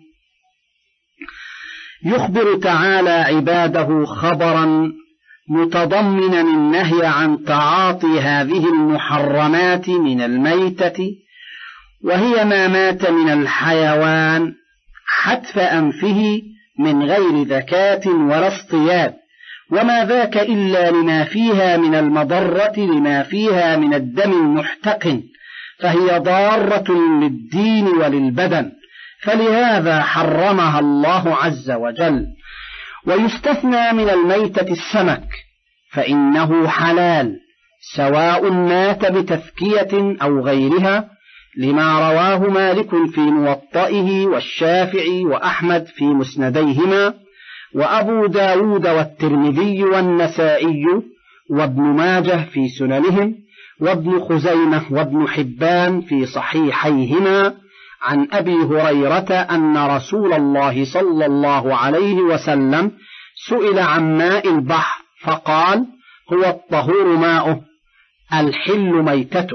يخبر تعالى عباده خبرا متضمنا النهي عن تعاطي هذه المحرمات من الميتة، وهي ما مات من الحيوان حتف أنفه من غير ذكاة ولا اصطياد، وما ذاك إلا لما فيها من المضرة لما فيها من الدم المحتقن، فهي ضارة للدين وللبدن، فلهذا حرمها الله عز وجل. ويستثنى من الميتة السمك فإنه حلال سواء مات بتذكية أو غيرها، لما رواه مالك في موطئه والشافعي وأحمد في مسنديهما وأبو داود والترمذي والنسائي وابن ماجه في سننهم وابن خزيمة وابن حبان في صحيحيهما عن أبي هريرة أن رسول الله صلى الله عليه وسلم سئل عن ماء البحر فقال هو الطهور ماؤه الحل ميتته.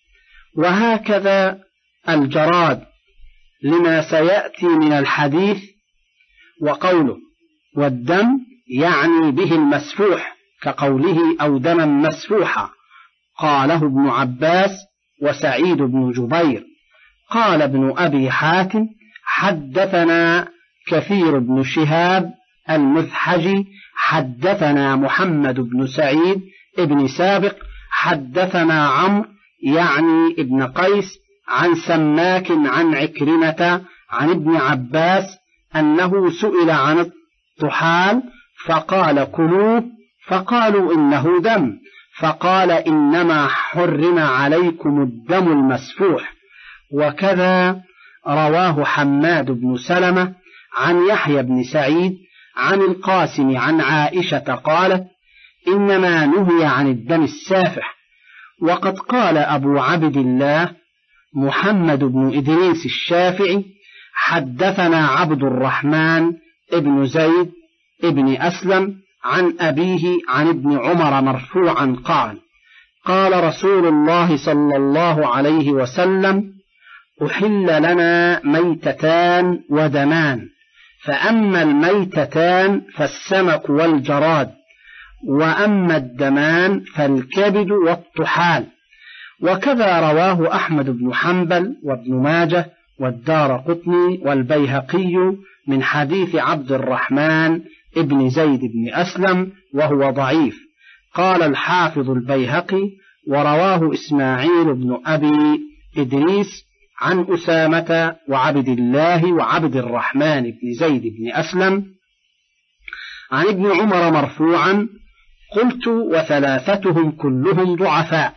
وهكذا الجراد لما سيأتي من الحديث. وقوله والدم يعني به المسفوح كقوله أو دما مسفوحا، قاله ابن عباس وسعيد بن جبير. قال ابن أبي حاتم حدثنا كثير بن شهاب المذحجي حدثنا محمد بن سعيد ابن سابق حدثنا عمرو يعني ابن قيس عن سماك عن عكرمة عن ابن عباس أنه سئل عن الطحال فقال كلوه، فقالوا إنه دم، فقال إنما حرم عليكم الدم المسفوح. وكذا رواه حماد بن سلمة عن يحيى بن سعيد عن القاسم عن عائشة قالت إنما نهي عن الدم السافح. وقد قال أبو عبد الله محمد بن إدريس الشافعي حدثنا عبد الرحمن ابن زيد ابن أسلم عن أبيه عن ابن عمر مرفوعا قال قال رسول الله صلى الله عليه وسلم أحل لنا ميتتان ودمان، فأما الميتتان فالسمك والجراد، وأما الدمان فالكبد والطحال. وكذا رواه أحمد بن حنبل وابن ماجه والدارقطني والبيهقي من حديث عبد الرحمن ابن زيد بن أسلم وهو ضعيف. قال الحافظ البيهقي ورواه إسماعيل بن أبي إدريس عن أسامة وعبد الله وعبد الرحمن بن زيد بن أسلم عن ابن عمر مرفوعا قلت وثلاثتهم كلهم ضعفاء،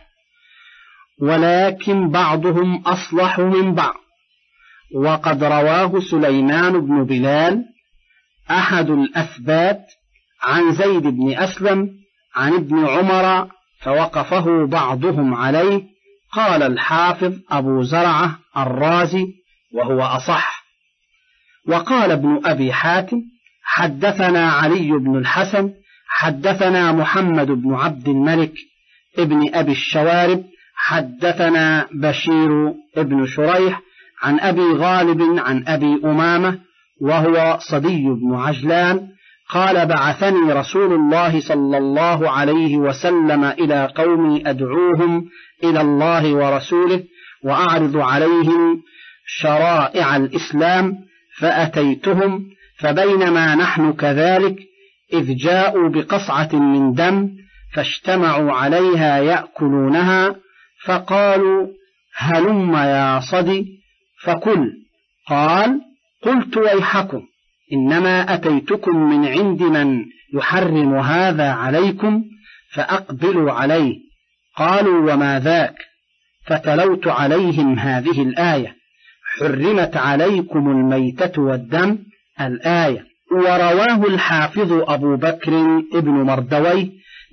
ولكن بعضهم أصلح من بعض. وقد رواه سليمان بن بلال أحد الأثبات عن زيد بن أسلم عن ابن عمر فوقفه بعضهم عليه. قال الحافظ أبو زرعة الرازي وهو أصح. وقال ابن أبي حاتم حدثنا علي بن الحسن حدثنا محمد بن عبد الملك ابن أبي الشوارب حدثنا بشير ابن شريح عن أبي غالب عن أبي أمامة وهو صدي بن عجلان قال بعثني رسول الله صلى الله عليه وسلم إلى قومي أدعوهم إلى الله ورسوله وأعرض عليهم شرائع الإسلام، فأتيتهم فبينما نحن كذلك إذ جاءوا بقصعة من دم فاجتمعوا عليها يأكلونها، فقالوا هلم يا صدي فكل. قال قلت ويحكم إنما أتيتكم من عند من يحرم هذا عليكم فأقبلوا عليه. قالوا وما ذاك؟ فتلوت عليهم هذه الآية حرمت عليكم الميتة والدم الآية. ورواه الحافظ أبو بكر ابن مردوي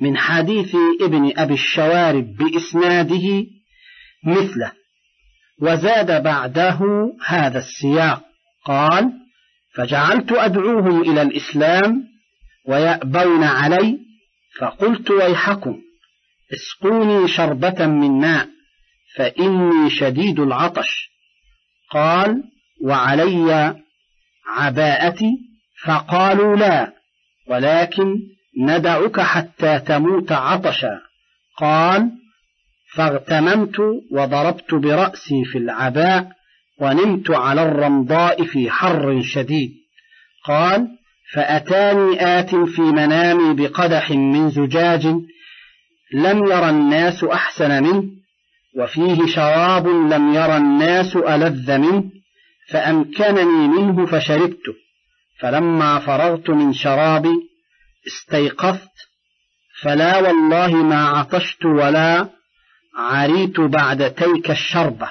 من حديث ابن أبي الشوارب بإسناده مثله، وزاد بعده هذا السياق قال: فجعلت أدعوهم إلى الإسلام ويأبون علي، فقلت: ويحكم اسقوني شربة من ماء فإني شديد العطش. قال: وعلي عباءتي؟ فقالوا: لا، ولكن ندعك حتى تموت عطشا. قال: فاغتممت وضربت برأسي في العباء ونمت على الرمضاء في حر شديد. قال: فأتاني آت في منامي بقدح من زجاج لم ير الناس أحسن منه، وفيه شراب لم ير الناس ألذ منه، فأمكنني منه فشربته، فلما فرغت من شرابي استيقظت، فلا والله ما عطشت ولا عريت بعد تلك الشربة.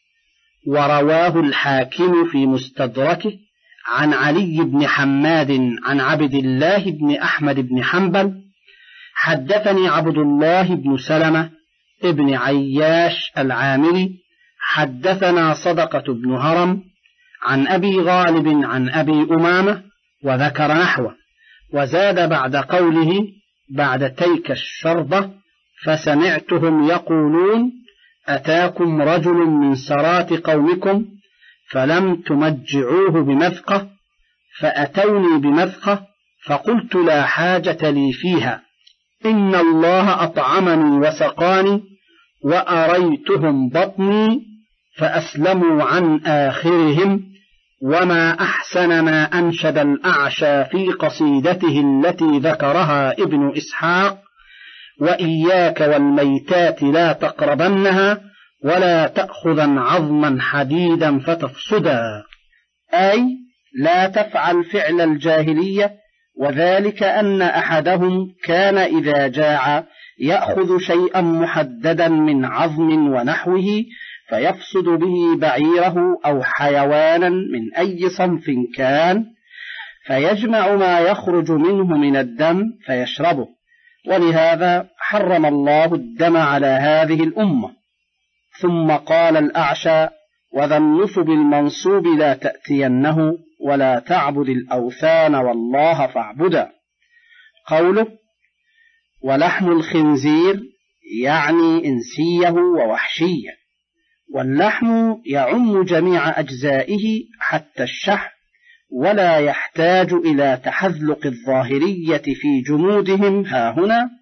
ورواه الحاكم في مستدركه عن علي بن حماد عن عبد الله بن أحمد بن حنبل: حدثني عبد الله بن سلمة ابن عياش العامري حدثنا صدقة بن هرم عن أبي غالب عن أبي أمامة، وذكر نحوه، وزاد بعد قوله: بعد تلك الشربة، فسمعتهم يقولون: أتاكم رجل من سرات قومكم فلم تمجعوه بمذقة، فأتوني بمذقة، فقلت: لا حاجة لي فيها، إن الله أطعمني وسقاني، وأريتهم بطني فأسلموا عن آخرهم. وما أحسن ما أنشد الأعشى في قصيدته التي ذكرها ابن إسحاق: وإياك والميتات لا تقربنها، ولا تأخذن عظما حديدا فتفسدا، أي لا تفعل فعل الجاهلية، وذلك أن أحدهم كان إذا جاع يأخذ شيئا محددا من عظم ونحوه فيفسد به بعيره أو حيوانا من أي صنف كان، فيجمع ما يخرج منه من الدم فيشربه، ولهذا حرم الله الدم على هذه الأمة. ثم قال الأعشى: وذا النصب المنصوب لا تأتينه، ولا تعبد الأوثان والله فاعبدا. قوله: ولحم الخنزير يعني إنسيه ووحشيه، واللحم يعم جميع أجزائه حتى الشحم، ولا يحتاج إلى تحذلق الظاهرية في جمودهم هاهنا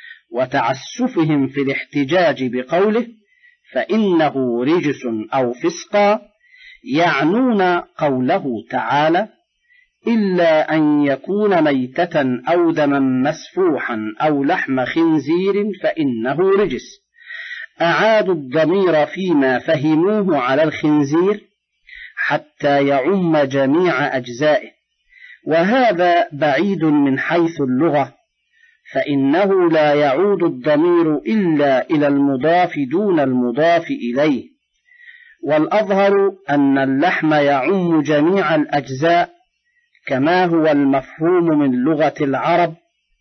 وتعسفهم في الاحتجاج بقوله: فإنه رجس أو فسقا، يعنون قوله تعالى: إلا أن يكون ميتة أو دما مسفوحا أو لحم خنزير فإنه رجس. أعادوا الضمير فيما فهموه على الخنزير حتى يعم جميع أجزائه، وهذا بعيد من حيث اللغة، فإنه لا يعود الضمير إلا إلى المضاف دون المضاف إليه، والأظهر أن اللحم يعم جميع الأجزاء كما هو المفهوم من لغة العرب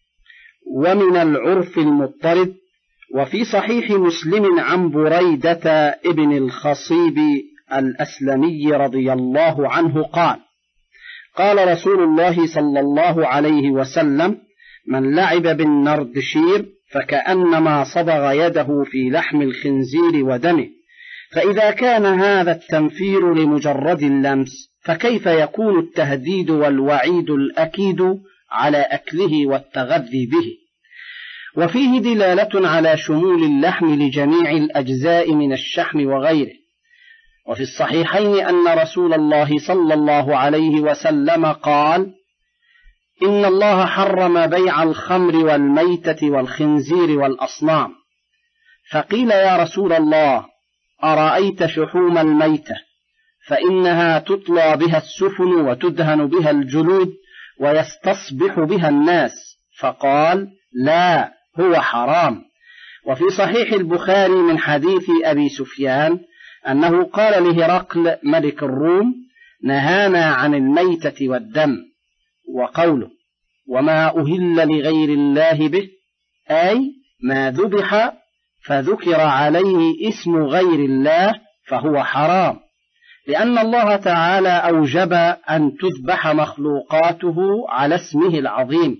ومن العرف المضطرد. وفي صحيح مسلم عن بريدة ابن الخصيب الأسلمي رضي الله عنه قال: قال رسول الله صلى الله عليه وسلم: من لعب بالنردشير فكأنما صبغ يده في لحم الخنزير ودمه. فإذا كان هذا التنفير لمجرد اللمس، فكيف يكون التهديد والوعيد الأكيد على أكله والتغذي به؟ وفيه دلالة على شمول اللحم لجميع الأجزاء من الشحم وغيره. وفي الصحيحين أن رسول الله صلى الله عليه وسلم قال: إن الله حرم بيع الخمر والميتة والخنزير والأصنام. فقيل: يا رسول الله، أرأيت شحوم الميتة؟ فإنها تطلى بها السفن وتدهن بها الجلود ويستصبح بها الناس. فقال: لا، هو حرام. وفي صحيح البخاري من حديث أبي سفيان أنه قال لهرقل ملك الروم: نهانا عن الميتة والدم. وقوله: وما أهل لغير الله به، أي ما ذبح فذكر عليه اسم غير الله فهو حرام، لأن الله تعالى أوجب أن تذبح مخلوقاته على اسمه العظيم،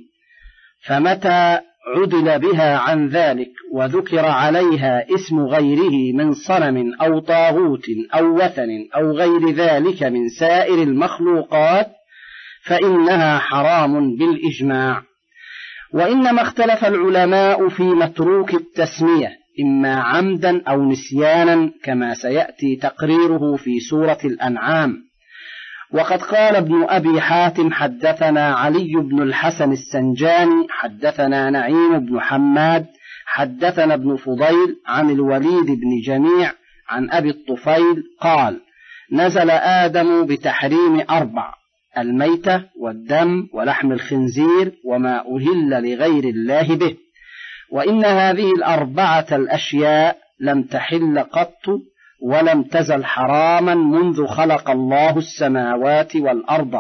فمتى عدل بها عن ذلك وذكر عليها اسم غيره من صنم أو طاغوت أو وثن أو غير ذلك من سائر المخلوقات فإنها حرام بالإجماع. وإنما اختلف العلماء في متروك التسمية إما عمدا أو نسيانا كما سيأتي تقريره في سورة الأنعام. وقد قال ابن أبي حاتم حدثنا علي بن الحسن السنجاني حدثنا نعيم بن حماد حدثنا ابن فضيل عن الوليد بن جميع عن أبي الطفيل قال: نزل آدم بتحريم أربع: الميتة والدم ولحم الخنزير وما أهل لغير الله به، وإن هذه الأربعة الأشياء لم تحل قط ولم تزل حراما منذ خلق الله السماوات والأرض.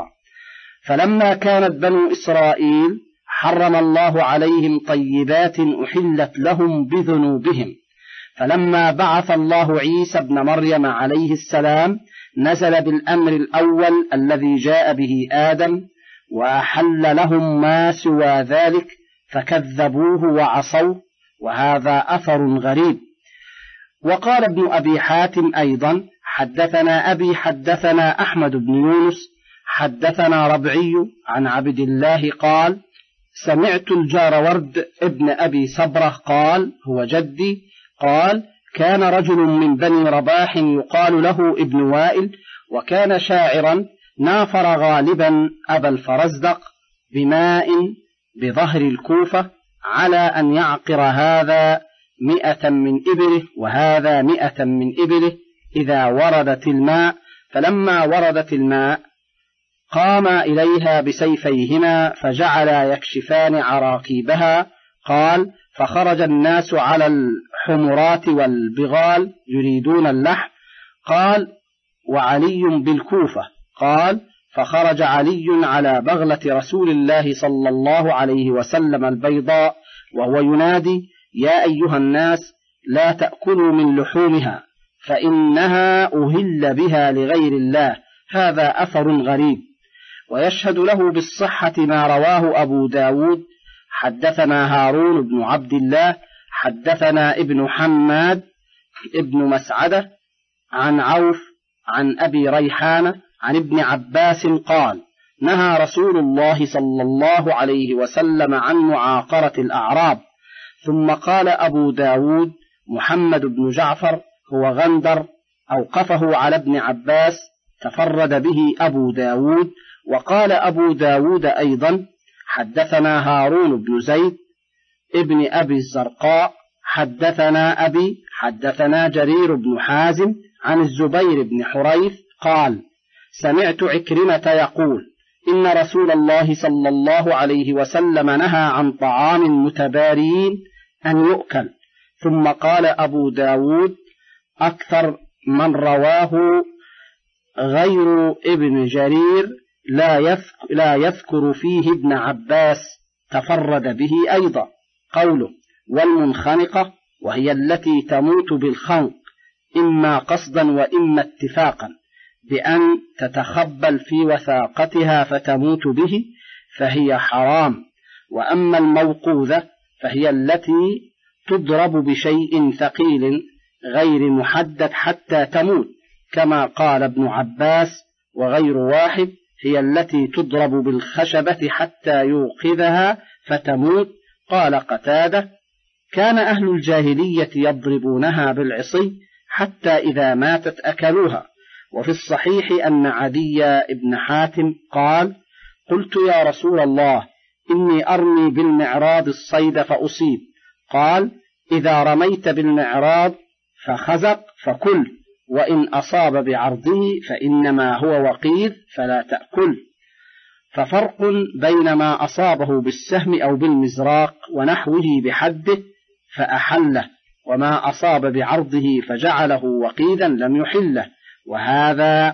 فلما كانت بنو إسرائيل حرم الله عليهم طيبات أحلت لهم بذنوبهم، فلما بعث الله عيسى ابن مريم عليه السلام نزل بالأمر الأول الذي جاء به آدم وأحل لهم ما سوى ذلك فكذبوه وعصوه، وهذا أثر غريب. وقال ابن أبي حاتم أيضا حدثنا أبي حدثنا أحمد بن يونس حدثنا ربعي عن عبد الله قال: سمعت الجارورد ابن أبي صبرة قال هو جدي قال: كان رجل من بني رباح يقال له ابن وائل، وكان شاعرا نافر غالبا أبا الفرزدق بماء بظهر الكوفة على أن يعقر هذا مئة من إبله وهذا مئة من إبله إذا وردت الماء، فلما وردت الماء قام إليها بسيفيهما فجعلا يكشفان عراقيبها. قال: فخرج الناس على الحمرات والبغال يريدون اللحم. قال: وعلي بالكوفة. قال: فخرج علي على بغلة رسول الله صلى الله عليه وسلم البيضاء وهو ينادي: يا أيها الناس لا تأكلوا من لحومها فإنها أهل بها لغير الله. هذا أثر غريب. ويشهد له بالصحة ما رواه أبو داود حدثنا هارون بن عبد الله حدثنا ابن حماد ابن مسعدة عن عوف عن أبي ريحانة عن ابن عباس قال: نهى رسول الله صلى الله عليه وسلم عن معاقرة الأعراب. ثم قال أبو داود محمد بن جعفر هو غندر أوقفه على ابن عباس تفرد به أبو داود. وقال أبو داود أيضا حدثنا هارون بن زيد ابن أبي الزرقاء حدثنا أبي حدثنا جرير بن حازم عن الزبير بن حريث قال: سمعت عكرمة يقول: إن رسول الله صلى الله عليه وسلم نهى عن طعام متبارين أن يؤكل. ثم قال أبو داود: أكثر من رواه غير ابن جرير لا يذكر فيه ابن عباس تفرد به أيضا. قوله: والمنخنقة وهي التي تموت بالخنق إما قصدا وإما اتفاقا بأن تتخبل في وثاقتها فتموت به فهي حرام. وأما الموقوذة فهي التي تضرب بشيء ثقيل غير محدد حتى تموت، كما قال ابن عباس وغير واحد: هي التي تضرب بالخشبة حتى يوقظها فتموت. قال قتادة: كان أهل الجاهلية يضربونها بالعصي حتى إذا ماتت أكلوها. وفي الصحيح أن عدي ابن حاتم قال: قلت يا رسول الله إني أرمي بالمعراض الصيد فأصيب. قال: إذا رميت بالمعراض فخزق فكل، وإن أصاب بعرضه فإنما هو وقيد فلا تأكل. ففرق بين ما أصابه بالسهم أو بالمزراق ونحوه بحده فأحله، وما أصاب بعرضه فجعله وقيدا لم يحله، وهذا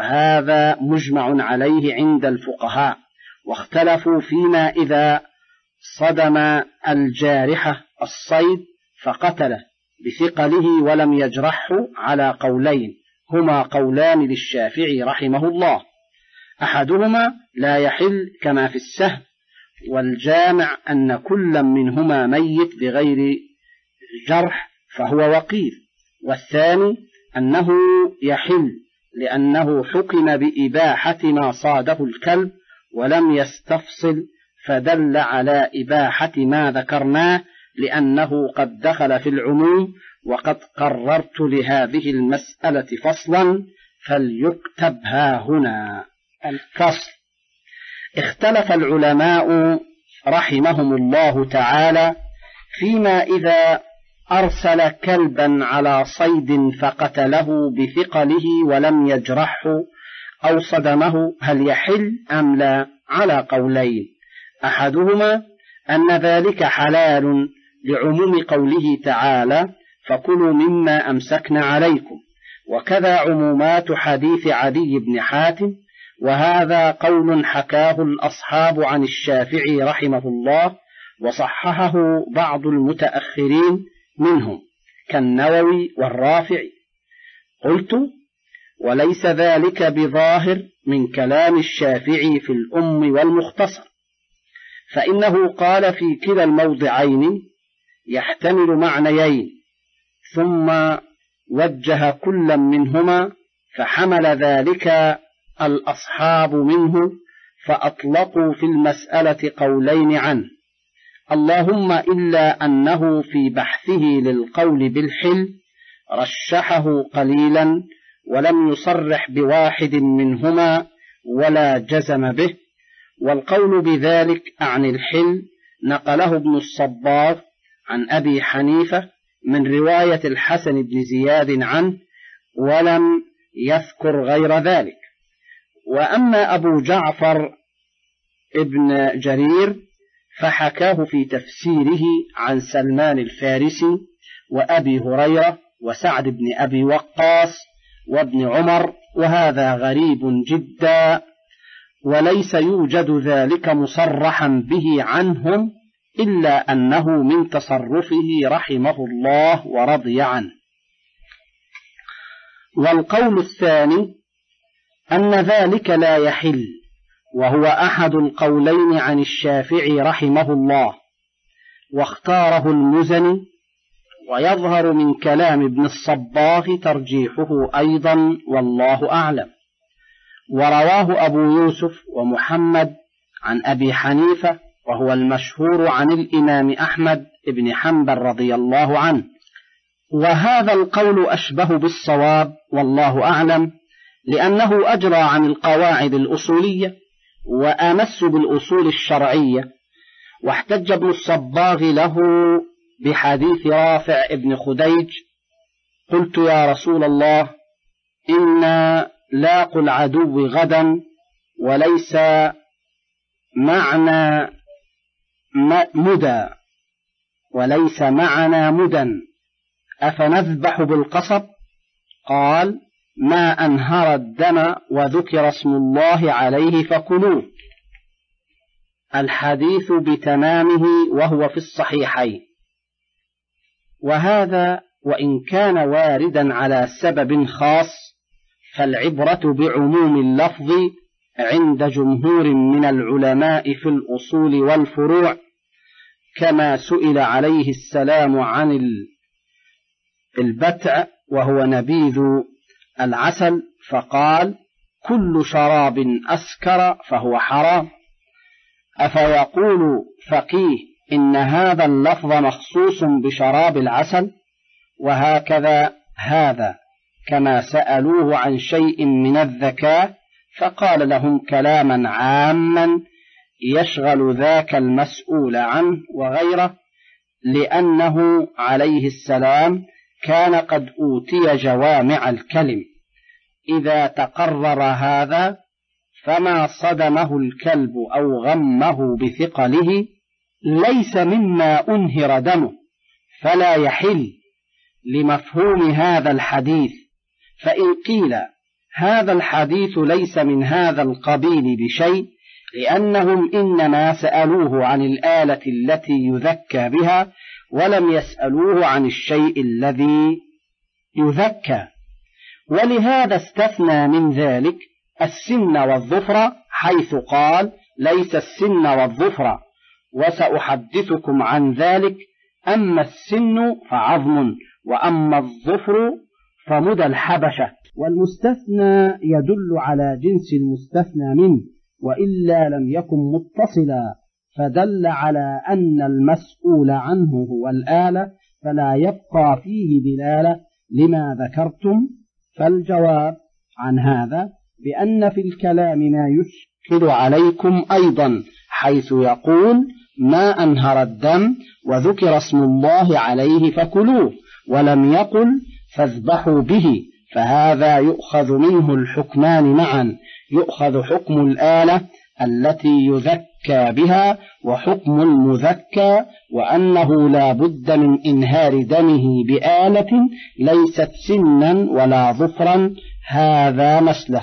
وهذا مجمع عليه عند الفقهاء. واختلفوا فيما إذا صدم الجارحة الصيد فقتله بثقله ولم يجرحه على قولين هما قولان للشافعي رحمه الله. أحدهما لا يحل كما في السهم، والجامع أن كل منهما ميت بغير جرح فهو وقيل، والثاني أنه يحل لأنه حكم بإباحة ما صاده الكلب ولم يستفصل فدل على إباحة ما ذكرناه لأنه قد دخل في العموم، وقد قررت لهذه المسألة فصلا فليكتبها هنا. الفصل: اختلف العلماء رحمهم الله تعالى فيما إذا أرسل كلبا على صيد فقتله بثقله ولم يجرحه أو صدمه هل يحل أم لا، على قولين. أحدهما أن ذلك حلال لعموم قوله تعالى فكلوا مما أمسكنا عليكم، وكذا عمومات حديث عدي بن حاتم، وهذا قول حكاه الأصحاب عن الشافعي رحمه الله وصححه بعض المتأخرين منهم كالنووي والرافعي. قلت: وليس ذلك بظاهر من كلام الشافعي في الأم والمختصر، فإنه قال في كلا الموضعين يحتمل معنيين، ثم وجه كلا منهما فحمل ذلك الأصحاب منه فأطلقوا في المسألة قولين عنه، اللهم إلا أنه في بحثه للقول بالحل رشحه قليلا ولم يصرح بواحد منهما ولا جزم به، والقول بذلك عن الحل نقله ابن الصباغ عن أبي حنيفة من رواية الحسن بن زياد عنه ولم يذكر غير ذلك. وأما أبو جعفر ابن جرير فحكاه في تفسيره عن سلمان الفارسي وأبي هريرة وسعد بن أبي وقاص وابن عمر، وهذا غريب جدا وليس يوجد ذلك مصرحا به عنهم إلا أنه من تصرفه رحمه الله ورضي عنه. والقول الثاني أن ذلك لا يحل، وهو أحد القولين عن الشافعي رحمه الله، واختاره المزني، ويظهر من كلام ابن الصباغ ترجيحه أيضا والله أعلم. ورواه أبو يوسف ومحمد عن أبي حنيفة، وهو المشهور عن الإمام أحمد بن حنبل رضي الله عنه، وهذا القول أشبه بالصواب والله أعلم، لأنه أجرى عن القواعد الأصولية وأمس بالأصول الشرعية. واحتج ابن الصباغ له بحديث رافع ابن خديج: قلت يا رسول الله إنا لاقوا العدو غدا وليس معنا مدى وليس معنا مدى أفنذبح بالقصب؟ قال: ما أنهر الدم وذكر اسم الله عليه فكلوه. الحديث بتمامه وهو في الصحيحين. وهذا وإن كان واردا على سبب خاص فالعبرة بعموم اللفظ عند جمهور من العلماء في الأصول والفروع، كما سئل عليه السلام عن البتع وهو نبيذ العسل فقال: كل شراب أسكر فهو حرام. أفيقول فقيه إن هذا اللفظ مخصوص بشراب العسل؟ وهكذا هذا، كما سألوه عن شيء من الذكاء فقال لهم كلاما عاما يشغل ذاك المسؤول عنه وغيره، لأنه عليه السلام كان قد أوتي جوامع الكلم. إذا تقرر هذا فما صدمه الكلب أو غمه بثقله ليس مما أنهر دمه فلا يحل لمفهوم هذا الحديث. فإن قيل هذا الحديث ليس من هذا القبيل بشيء لأنهم إنما سألوه عن الآلة التي يذكى بها ولم يسألوه عن الشيء الذي يذكى، ولهذا استثنى من ذلك السن والظفر حيث قال ليس السن والظفر، وسأحدثكم عن ذلك. أما السن فعظم، وأما الظفر فمدى الحبشة. والمستثنى يدل على جنس المستثنى منه، وإلا لم يكن متصلا، فدل على أن المسؤول عنه هو الآلة، فلا يبقى فيه دلالة لما ذكرتم. فالجواب عن هذا بأن في الكلام ما يشكل عليكم أيضا، حيث يقول ما أنهر الدم وذكر اسم الله عليه فكلوه، ولم يقل فاذبحوا به، فهذا يؤخذ منه الحكمان معا، يؤخذ حكم الآلة التي يذكى بها وحكم المذكى، وأنه لا بد من إنهار دمه بآلة ليست سنا ولا ظفرا. هذا مسلك.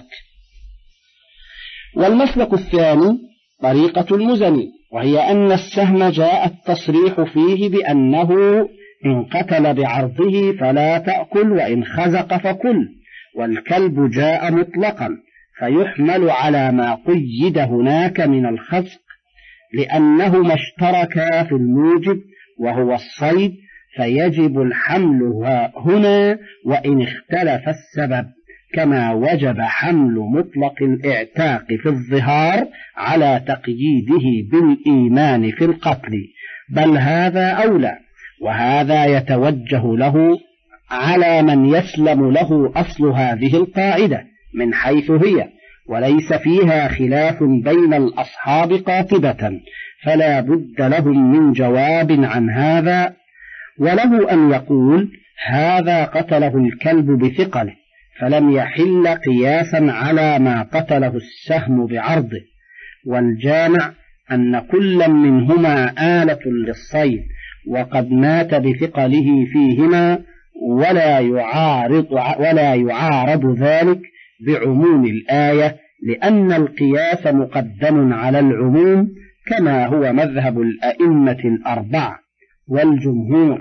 والمسلك الثاني طريقة المزني، وهي أن السهم جاء التصريح فيه بأنه إن قتل بعرضه فلا تأكل، وإن خزق فكل. والكلب جاء مطلقا فيحمل على ما قيد هناك من الخزق، لأنهما اشتركا في الموجب وهو الصيد، فيجب الحمل هنا وإن اختلف السبب، كما وجب حمل مطلق الاعتاق في الظهار على تقييده بالإيمان في القتل، بل هذا أولى. وهذا يتوجه له على من يسلم له أصل هذه القاعدة من حيث هي، وليس فيها خلاف بين الأصحاب قاطبة، فلا بد لهم من جواب عن هذا. وله أن يقول هذا قتله الكلب بثقله فلم يحل قياسا على ما قتله السهم بعرضه. والجامع أن كل منهما آلة للصيد، وقد مات بثقله فيهما، ولا يعارض, ولا يعارض ذلك بعموم الآية، لأن القياس مقدم على العموم، كما هو مذهب الأئمة الأربعة والجمهور.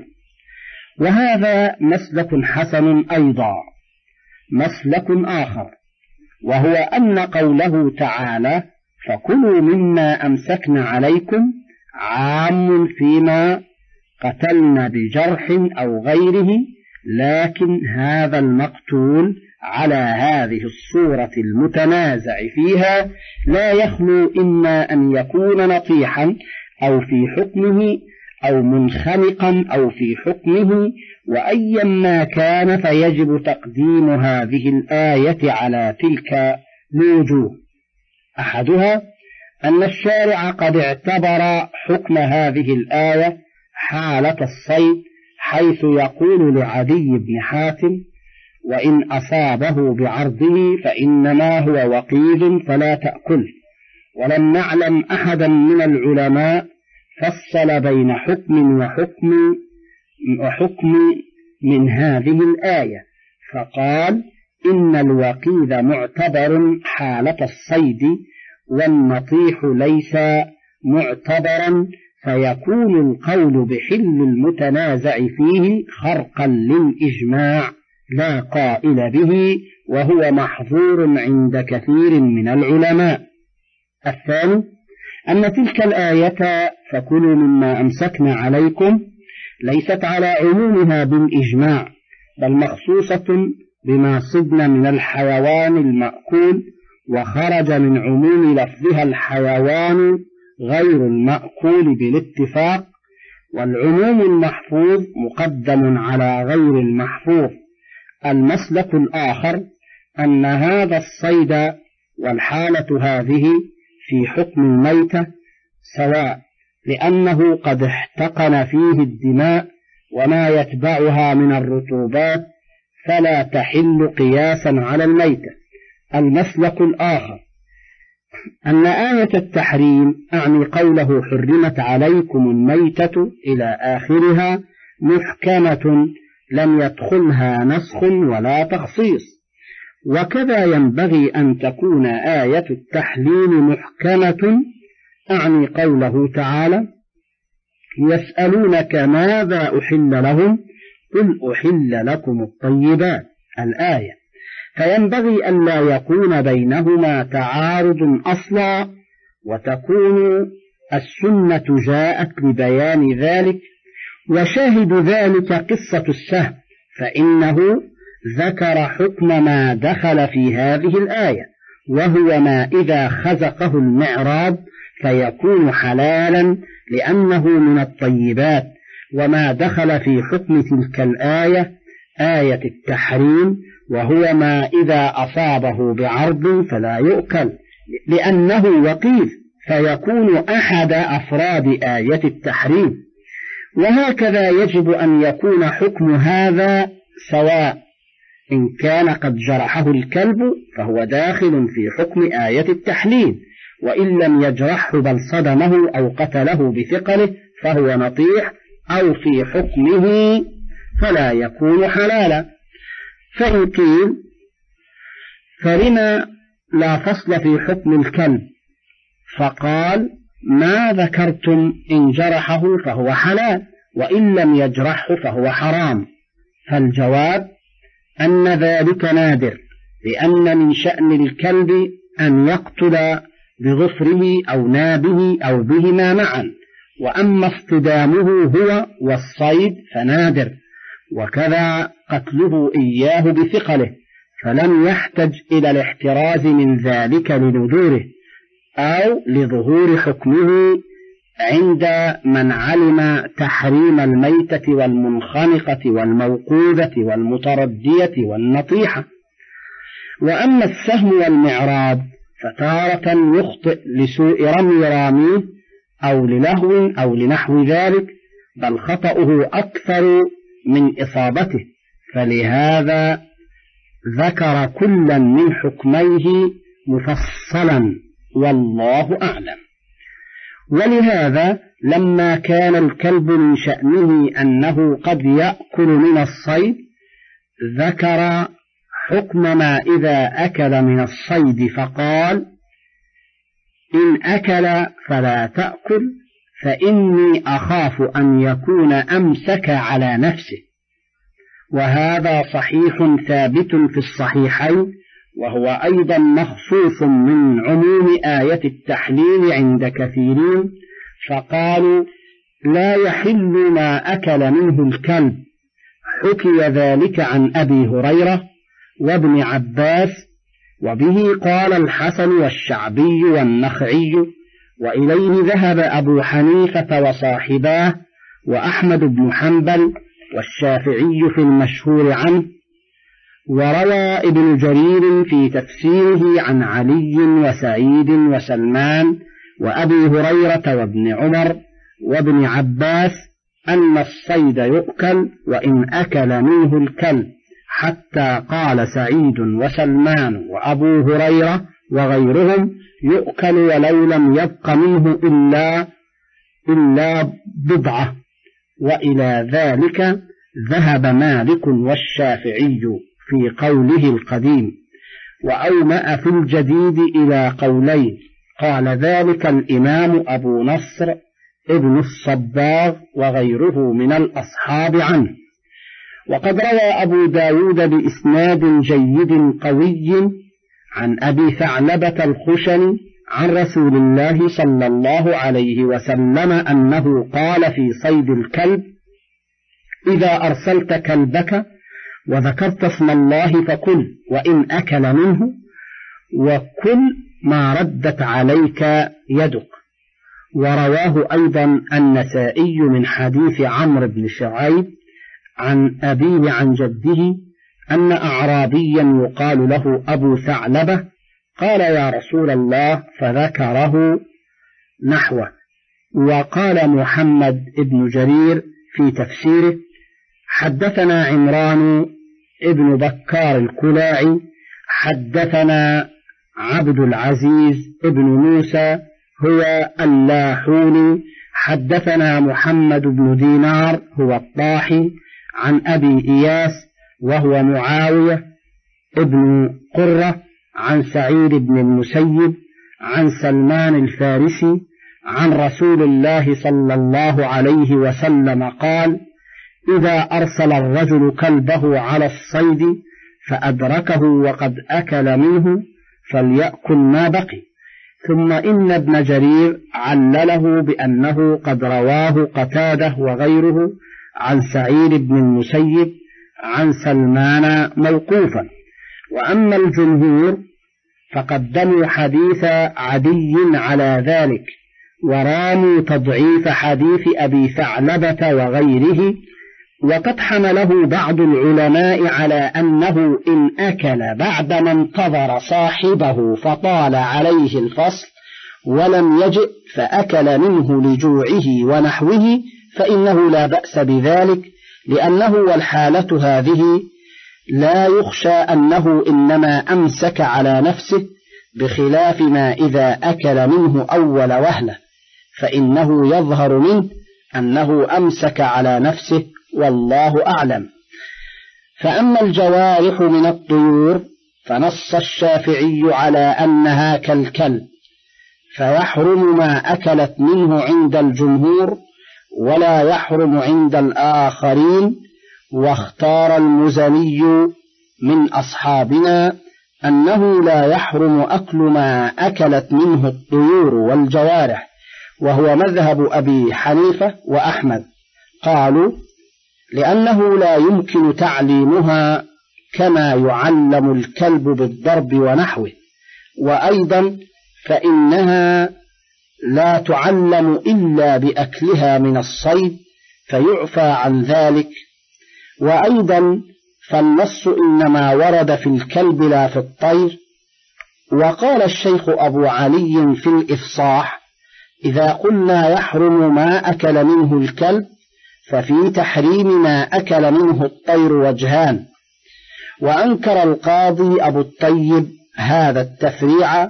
وهذا مسلك حسن أيضا. مسلك آخر وهو أن قوله تعالى فكلوا مما أمسكنا عليكم عام فيما قتلنا بجرح أو غيره، لكن هذا المقتول على هذه الصورة المتنازع فيها لا يخلو إما أن يكون نطيحا أو في حكمه أو منخنقا أو في حكمه، وأيا ما كان فيجب تقديم هذه الآية على تلك لوجوه. أحدها أن الشارع قد اعتبر حكم هذه الآية حالة الصيد، حيث يقول لعدي بن حاتم وإن أصابه بعرضه فإنما هو وقيد فلا تأكل. ولم نعلم أحدا من العلماء فصل بين حكم وحكم وحكم من هذه الآية، فقال إن الوقيد معتبر حالة الصيد والنطيح ليس معتبرا، فيكون القول بحل المتنازع فيه خرقا للإجماع لا قائل به، وهو محظور عند كثير من العلماء. الثاني أن تلك الآية فكلوا مما أمسكنا عليكم ليست على عمومها بالإجماع، بل مخصوصة بما صدنا من الحيوان المأكول، وخرج من عموم لفظها الحيوان غير المأكول بالاتفاق، والعموم المحفوظ مقدم على غير المحفوظ. المسلك الآخر أن هذا الصيد والحالة هذه في حكم الميتة سواء، لأنه قد احتقن فيه الدماء وما يتبعها من الرطوبات، فلا تحل قياسا على الميتة. المسلك الآخر أن آية التحريم أعني قوله حرمت عليكم الميتة إلى آخرها محكمة لم يدخلها نسخ ولا تخصيص، وكذا ينبغي أن تكون آية التحليل محكمة، أعني قوله تعالى: يسألونك ماذا أحل لهم قل أحل لكم الطيبات، الآية. فينبغي أن لا يكون بينهما تعارض أصلا، وتكون السنة جاءت لبيان ذلك. وشاهد ذلك قصة السهم، فإنه ذكر حكم ما دخل في هذه الآية، وهو ما إذا خزقه المعراض فيكون حلالا لأنه من الطيبات، وما دخل في حكم تلك الآية آية التحريم، وهو ما إذا أصابه بعرض فلا يؤكل لأنه وقيف، فيكون أحد أفراد آية التحريم. وهكذا يجب أن يكون حكم هذا سواء، إن كان قد جرحه الكلب فهو داخل في حكم آية التحليل، وإن لم يجرحه بل صدمه أو قتله بثقله فهو نطيح أو في حكمه فلا يكون حلالا. فإن قيل فلما لا فصل في حكم الكلب؟ فقال: ما ذكرتم إن جرحه فهو حلال، وإن لم يجرحه فهو حرام. فالجواب أن ذلك نادر، لأن من شأن الكلب أن يقتل بظفره أو نابه أو بهما معا، وأما اصطدامه هو والصيد فنادر، وكذا قتله إياه بثقله، فلم يحتج إلى الاحتراز من ذلك لندوره أو لظهور حكمه عند من علم تحريم الميتة والمنخنقة والموقوذة والمتردية والنطيحة. وأما السهم والمعراض فتارة يخطئ لسوء رمي راميه أو للهو أو لنحو ذلك، بل خطأه أكثر من إصابته، فلهذا ذكر كلا من حكميه مفصلا، والله أعلم. ولهذا لما كان الكلب من شأنه أنه قد يأكل من الصيد ذكر حكم ما إذا أكل من الصيد، فقال: إن أكل فلا تأكل، فإني أخاف أن يكون أمسك على نفسه. وهذا صحيح ثابت في الصحيحين، وهو أيضا مخصوص من عموم آية التحليل عند كثيرين، فقالوا: لا يحل ما أكل منه الكلب. حكي ذلك عن أبي هريرة وابن عباس، وبه قال الحسن والشعبي والنخعي، وإليه ذهب أبو حنيفة وصاحباه وأحمد بن حنبل والشافعي في المشهور عنه. وروى ابن جرير في تفسيره عن علي وسعيد وسلمان وأبي هريرة وابن عمر وابن عباس أن الصيد يؤكل وإن أكل منه الكلب، حتى قال سعيد وسلمان وأبو هريرة وغيرهم: يؤكل ولو لم يبق منه إلا إلا بضعة. وإلى ذلك ذهب مالك والشافعي في قوله القديم، وأومأ في الجديد إلى قولين، قال ذلك الإمام أبو نصر ابن الصباغ وغيره من الأصحاب عنه. وقد روى أبو داود بإسناد جيد قوي عن أبي ثعلبة الخشني عن رسول الله صلى الله عليه وسلم أنه قال في صيد الكلب: إذا أرسلت كلبك وذكرت اسم الله فكل وإن أكل منه، وكل ما ردت عليك يدك. ورواه أيضا النسائي من حديث عمرو بن شعيب عن أبيه عن جده أن أعرابيا يقال له أبو ثعلبة قال: يا رسول الله، فذكره نحوه. وقال محمد بن جرير في تفسيره: حدثنا عمران ابن بكار الكلاعي حدثنا عبد العزيز ابن موسى هو اللاحوني حدثنا محمد بن دينار هو الطاحي عن أبي إياس وهو معاوية ابن قرة عن سعيد بن المسيب عن سلمان الفارسي عن رسول الله صلى الله عليه وسلم قال: إذا أرسل الرجل كلبه على الصيد فأدركه وقد أكل منه فليأكل ما بقي. ثم إن ابن جرير علله بأنه قد رواه قتادة وغيره عن سعيد بن المسيب عن سلمان موقوفا. وأما الجمهور فقدموا حديث عدي على ذلك، وراموا تضعيف حديث أبي ثعلبة وغيره. وقد حمله بعض العلماء على أنه إن أكل بعدما انتظر صاحبه فطال عليه الفصل ولم يجئ فأكل منه لجوعه ونحوه فإنه لا بأس بذلك، لأنه والحالة هذه لا يخشى أنه إنما أمسك على نفسه، بخلاف ما إذا أكل منه أول وهلة فإنه يظهر منه أنه أمسك على نفسه، والله أعلم. فأما الجوارح من الطيور فنص الشافعي على أنها كالكلب، فيحرم ما أكلت منه عند الجمهور ولا يحرم عند الآخرين. واختار المزني من أصحابنا أنه لا يحرم أكل ما أكلت منه الطيور والجوارح، وهو مذهب أبي حنيفة وأحمد. قالوا: لأنه لا يمكن تعليمها كما يعلم الكلب بالضرب ونحوه، وأيضا فإنها لا تعلم إلا بأكلها من الصيد فيعفى عن ذلك. وأيضا فالنص إنما ورد في الكلب لا في الطير. وقال الشيخ أبو علي في الإفصاح: إذا قلنا يحرم ما أكل منه الكلب ففي تحريم ما أكل منه الطير وجهان. وأنكر القاضي أبو الطيب هذا التفريع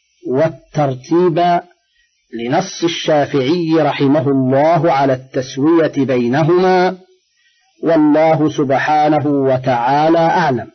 والترتيب لنص الشافعي رحمه الله على التسوية بينهما، والله سبحانه وتعالى أعلم.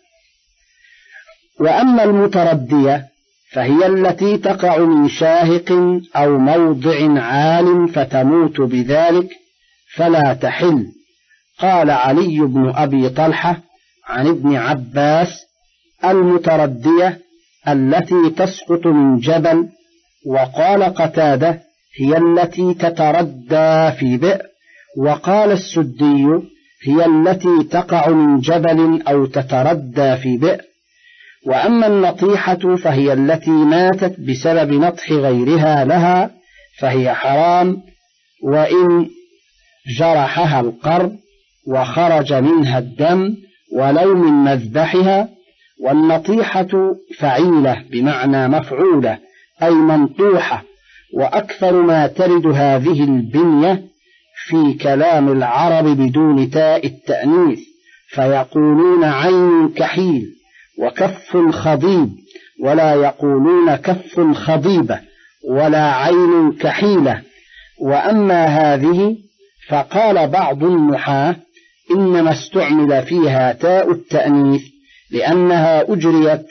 وأما المتردية فهي التي تقع من شاهق أو موضع عال فتموت بذلك فلا تحل. قال علي بن أبي طلحة عن ابن عباس: المتردية التي تسقط من جبل. وقال قتادة: هي التي تتردى في بئر. وقال السدي: هي التي تقع من جبل أو تتردى في بئر. وأما النطيحة فهي التي ماتت بسبب نطح غيرها لها فهي حرام، وإن جرحها القرب وخرج منها الدم ولو من مذبحها. والنطيحة فعيلة بمعنى مفعولة أي منطوحة. وأكثر ما ترد هذه البنية في كلام العرب بدون تاء التأنيث، فيقولون عين كحيل وكف خضيب، ولا يقولون كف خضيبة ولا عين كحيلة. وأما هذه فقال بعض النحاة: إنما استعمل فيها تاء التأنيث لأنها أجريت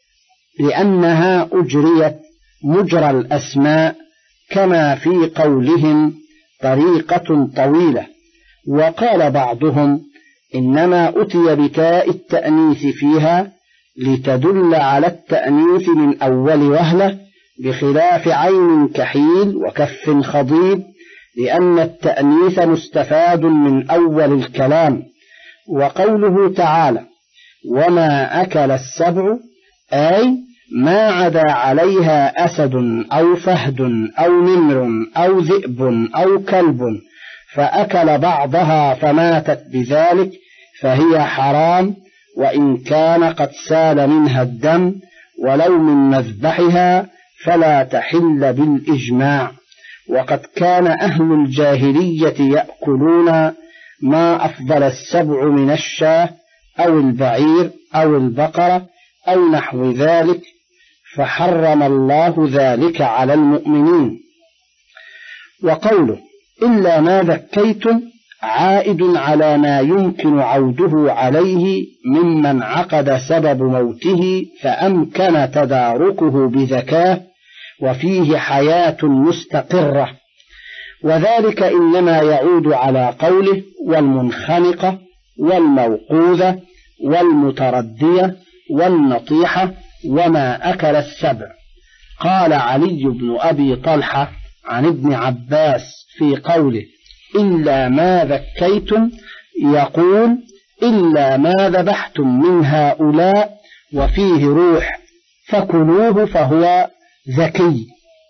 لأنها أجريت مجرى الأسماء، كما في قولهم طريقة طويلة. وقال بعضهم: إنما أتي بتاء التأنيث فيها لتدل على التأنيث من أول وهلة، بخلاف عين كحيل وكف خضيب، لأن التأنيث مستفاد من أول الكلام. وقوله تعالى: وما أكل السبع، أي ما عدا عليها أسد أو فهد أو نمر أو ذئب أو كلب فأكل بعضها فماتت بذلك فهي حرام، وإن كان قد سال منها الدم ولو من مذبحها فلا تحل بالإجماع. وقد كان أهل الجاهلية يأكلون ما أفضل السبع من الشاة أو البعير أو البقرة أو نحو ذلك، فحرم الله ذلك على المؤمنين. وقوله: إلا ما ذكيتم، عائد على ما يمكن عوده عليه ممن عقد سبب موته فأمكن تداركه بذكاء وفيه حياة مستقرة، وذلك إنما يعود على قوله والمنخنقة والموقوذة والمتردية والنطيحة وما أكل السبع. قال علي بن أبي طلحة عن ابن عباس في قوله إلا ما ذكيتم يقول إلا ما ذبحتم من هؤلاء وفيه روح فكلوه فهو ذكي.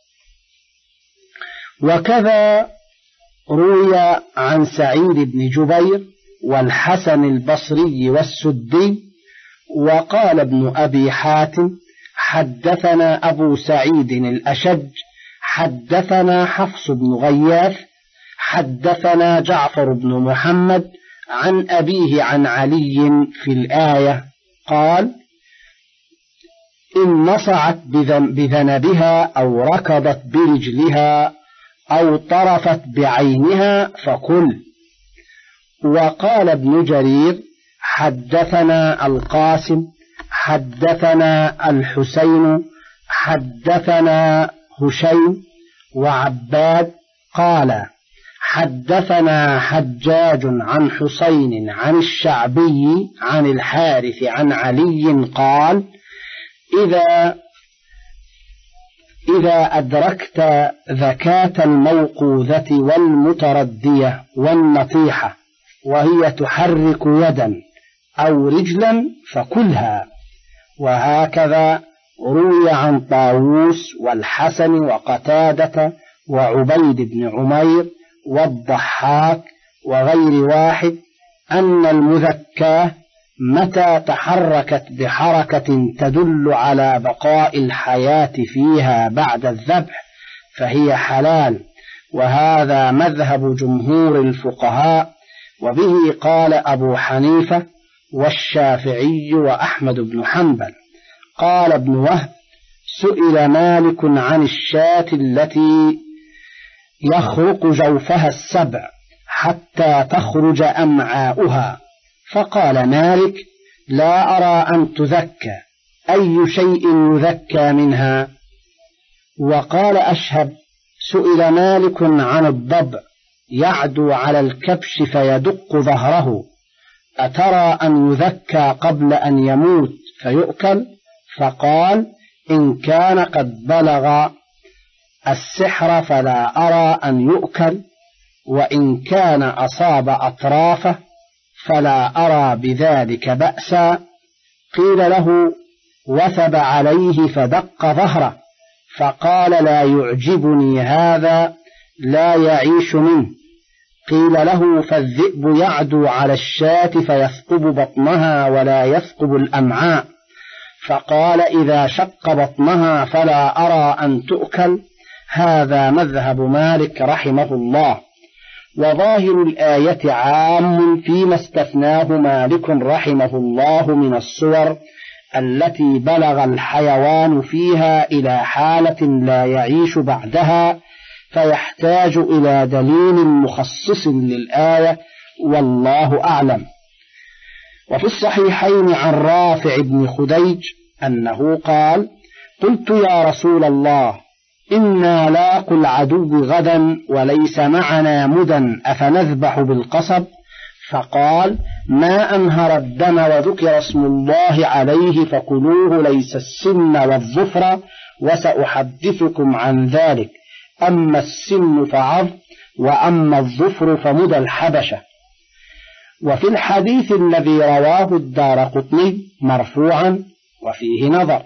وكذا روي عن سعيد بن جبير والحسن البصري والسدي. وقال ابن أبي حاتم حدثنا أبو سعيد الأشج حدثنا حفص بن غياث حدثنا جعفر بن محمد عن أبيه عن علي في الآية قال إن نصعت بذنبها أو ركضت برجلها أو طرفت بعينها فكل. وقال ابن جرير حدثنا القاسم حدثنا الحسين حدثنا هشيم وعباد قال حدثنا حجاج عن حسين عن الشعبي عن الحارث عن علي قال إذا إذا أدركت ذكاة الموقوذة والمتردية والنطيحة وهي تحرك يدا أو رجلا فكلها. وهكذا روي عن طاووس والحسن وقتادة وعبيد بن عمير والضحاك وغير واحد أن المذكاة متى تحركت بحركة تدل على بقاء الحياة فيها بعد الذبح فهي حلال، وهذا مذهب جمهور الفقهاء، وبه قال أبو حنيفة والشافعي وأحمد بن حنبل. قال ابن وهب سئل مالك عن الشاة التي يخرق جوفها السبع حتى تخرج أمعاؤها، فقال مالك لا أرى أن تذكى، أي شيء يذكى منها؟ وقال أشهب سئل مالك عن الضبع يعدو على الكبش فيدق ظهره، أترى أن يذكى قبل أن يموت فيؤكل؟ فقال إن كان قد بلغ السحر فلا أرى أن يؤكل، وإن كان أصاب أطرافه فلا أرى بذلك بأسا. قيل له وثب عليه فدق ظهره، فقال لا يعجبني هذا لا يعيش منه. قيل له فالذئب يعدو على الشاة فيثقب بطنها ولا يثقب الأمعاء، فقال إذا شق بطنها فلا أرى أن تؤكل. هذا مذهب مالك رحمه الله. وظاهر الآية عام فيما استثناه مالك رحمه الله من الصور التي بلغ الحيوان فيها إلى حالة لا يعيش بعدها، فيحتاج إلى دليل مخصص للآية، والله أعلم. وفي الصحيحين عن رافع بن خديج أنه قال قلت يا رسول الله إنا لاقوا العدو غدا وليس معنا مدى أفنذبح بالقصب؟ فقال ما أنهر الدم وذكر اسم الله عليه فكلوه ليس السن والظفر، وسأحدثكم عن ذلك. أما السن فعظ وأما الظفر فمدى الحبشة. وفي الحديث الذي رواه الدارقطني مرفوعا وفيه نظر.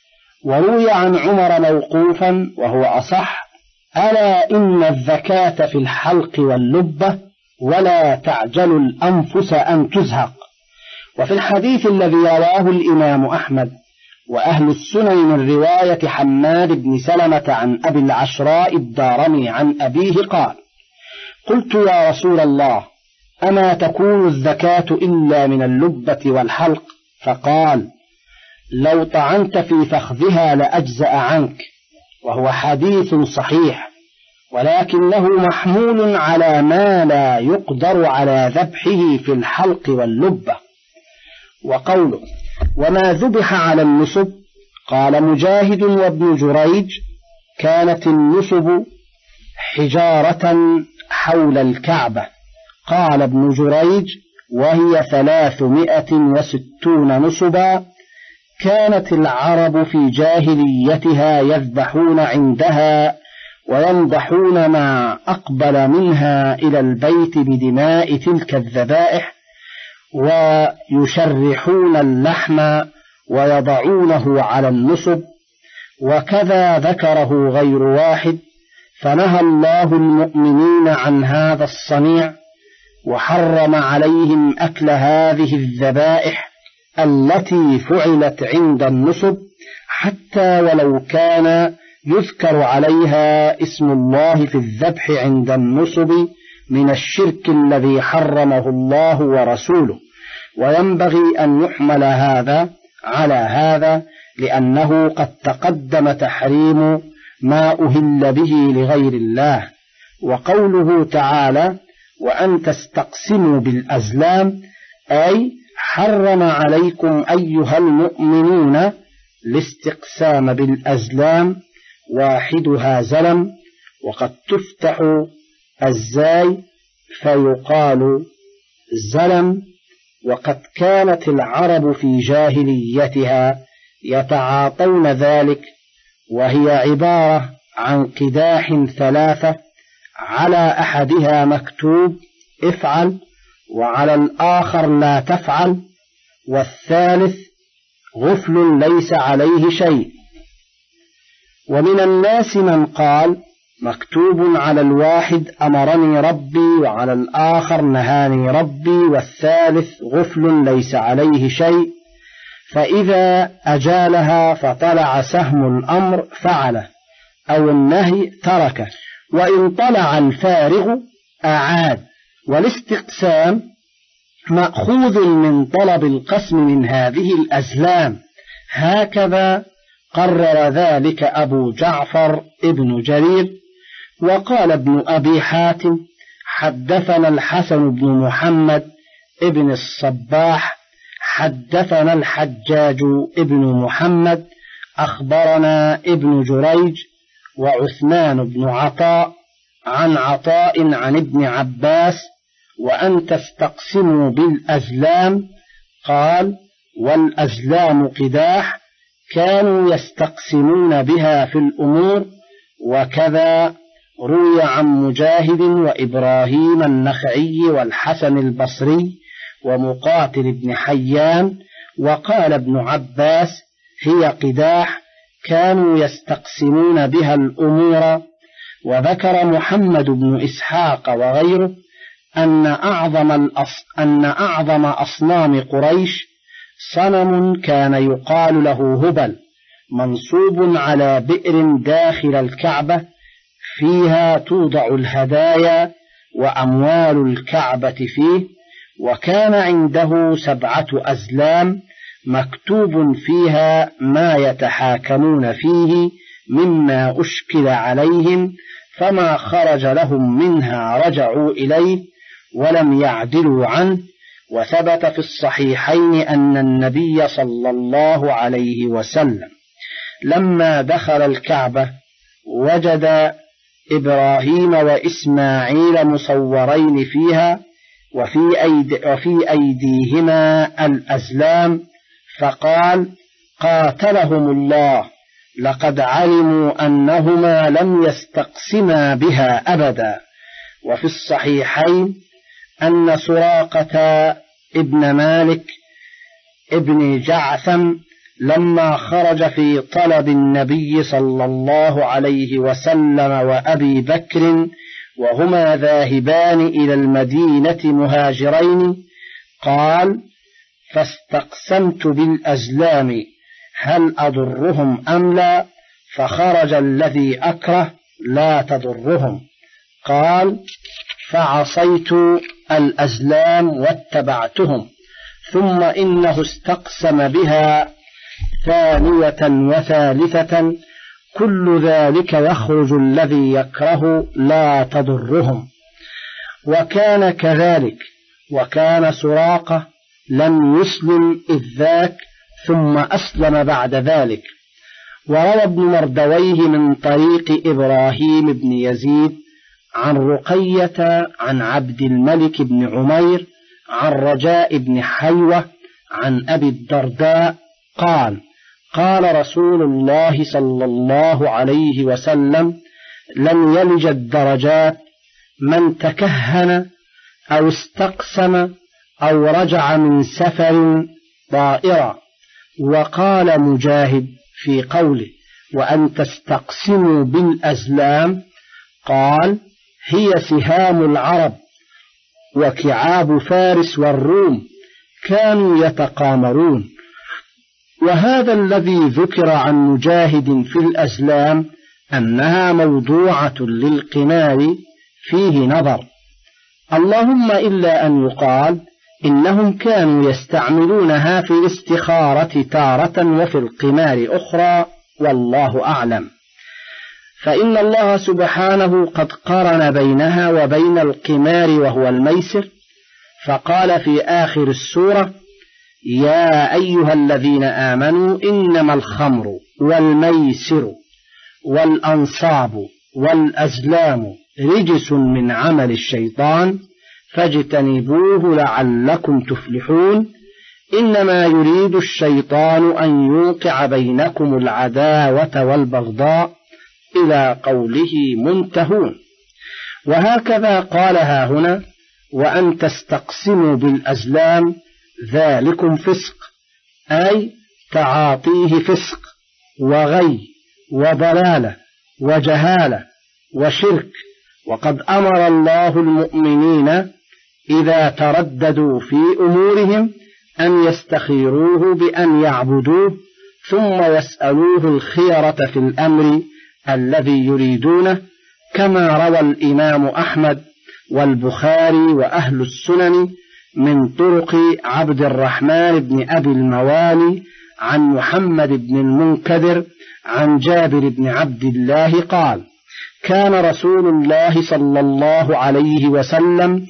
وروي عن عمر موقوفا وهو أصح ألا إن الذكاة في الحلق واللبة ولا تعجل الأنفس أن تزهق. وفي الحديث الذي رواه الإمام أحمد وأهل السنن من رواية حماد بن سلمة عن أبي العشراء الدارمي عن أبيه قال قلت يا رسول الله أما تكون الزكاة إلا من اللبة والحلق؟ فقال لو طعنت في فخذها لأجزأ عنك، وهو حديث صحيح. ولكنه محمول على ما لا يقدر على ذبحه في الحلق واللبة. وقوله وما ذبح على النصب، قال مجاهد وابن جريج كانت النصب حجارة حول الكعبة. قال ابن جريج وهي ثلاثمائة وستون نصبا. كانت العرب في جاهليتها يذبحون عندها وينضحون ما أقبل منها إلى البيت بدماء تلك الذبائح، ويشرحون اللحم ويضعونه على النصب. وكذا ذكره غير واحد، فنهى الله المؤمنين عن هذا الصنيع، وحرم عليهم أكل هذه الذبائح التي فعلت عند النصب، حتى ولو كان يذكر عليها اسم الله في الذبح عند النصب من الشرك الذي حرمه الله ورسوله. وينبغي أن يحمل هذا على هذا، لأنه قد تقدم تحريم ما أهل به لغير الله. وقوله تعالى وأن تستقسموا بالأزلام، أي حرم عليكم أيها المؤمنون الاستقسام بالأزلام، واحدها زلم، وقد تفتح الزاي فيقال زلم. وقد كانت العرب في جاهليتها يتعاطون ذلك، وهي عبارة عن قداح ثلاثة، على أحدها مكتوب افعل، وعلى الآخر لا تفعل، والثالث غفل ليس عليه شيء. ومن الناس من قال مكتوب على الواحد أمرني ربي، وعلى الآخر نهاني ربي، والثالث غفل ليس عليه شيء، فإذا أجالها فطلع سهم الأمر فعله، أو النهي تركه، وإن طلع الفارغ أعاد. والاستقسام مأخوذ من طلب القسم من هذه الأزلام، هكذا قرر ذلك أبو جعفر ابن جرير. وقال ابن أبي حاتم حدثنا الحسن بن محمد ابن الصباح حدثنا الحجاج ابن محمد أخبرنا ابن جريج وعثمان بن عطاء عن عطاء عن ابن عباس وأن تستقسموا بالأزلام. قال والأزلام قداح كانوا يستقسمون بها في الأمور. وكذا روي عن مجاهد وإبراهيم النخعي والحسن البصري ومقاتل بن حيان. وقال ابن عباس هي قداح كانوا يستقسمون بها الأمور. وذكر محمد بن إسحاق وغيره أن أعظم, الأص... أن أعظم أصنام قريش صنم كان يقال له هبل، منصوب على بئر داخل الكعبة، فيها توضع الهدايا وأموال الكعبة فيه. وكان عنده سبعة أزلام مكتوب فيها ما يتحاكمون فيه مما أشكل عليهم، فما خرج لهم منها رجعوا إليه ولم يعدلوا عنه. وثبت في الصحيحين أن النبي صلى الله عليه وسلم لما دخل الكعبة وجد إبراهيم وإسماعيل مصورين فيها، وفي, أيدي وفي أيديهما الأزلام، فقال قاتلهم الله لقد علموا أنهما لم يستقسما بها أبدا. وفي الصحيحين أن سراقة ابن مالك ابن جعثم لما خرج في طلب النبي صلى الله عليه وسلم وأبي بكر وهما ذاهبان إلى المدينة مهاجرين، قال فاستقسمت بالأزلام هل أضرهم أم لا؟ فخرج الذي أكره لا تضرهم. قال فعصيت الأزلام واتبعتهم. ثم إنه استقسم بها ثانية وثالثة، كل ذلك يخرج الذي يكره لا تضرهم. وكان كذلك، وكان سراقة لم يسلم إذ ذاك ثم أسلم بعد ذلك. وروى ابن مردويه من طريق إبراهيم بن يزيد عن رقية عن عبد الملك بن عمير عن رجاء بن حيوة عن أبي الدرداء قال: قال رسول الله صلى الله عليه وسلم: لن يلج الدرجات من تكهن أو استقسم أو رجع من سفر طائرا. وقال مجاهد في قوله: وأن تستقسموا بالأزلام، قال: هي سهام العرب وكعاب فارس والروم، كانوا يتقامرون. وهذا الذي ذكر عن مجاهد في الأزلام أنها موضوعة للقمار فيه نظر، اللهم إلا أن يقال إنهم كانوا يستعملونها في الاستخارة تارة وفي القمار أخرى، والله أعلم. فإن الله سبحانه قد قرن بينها وبين القمار وهو الميسر، فقال في آخر السورة: يا أيها الذين آمنوا إنما الخمر والميسر والأنصاب والأزلام رجس من عمل الشيطان فاجتنبوه لعلكم تفلحون، إنما يريد الشيطان أن يوقع بينكم العداوة والبغضاء إلى قوله منتهون. وهكذا قالها هنا: وأن تستقسموا بالأزلام ذلكم فسق، أي تعاطيه فسق وغي وضلالة وجهالة وشرك. وقد أمر الله المؤمنين إذا ترددوا في أمورهم أن يستخيروه بأن يعبدوه ثم يسألوه الخيرة في الأمر الذي يريدونه، كما روى الإمام أحمد والبخاري وأهل السنن من طرق عبد الرحمن بن أبي الموالي عن محمد بن المنكدر عن جابر بن عبد الله قال: كان رسول الله صلى الله عليه وسلم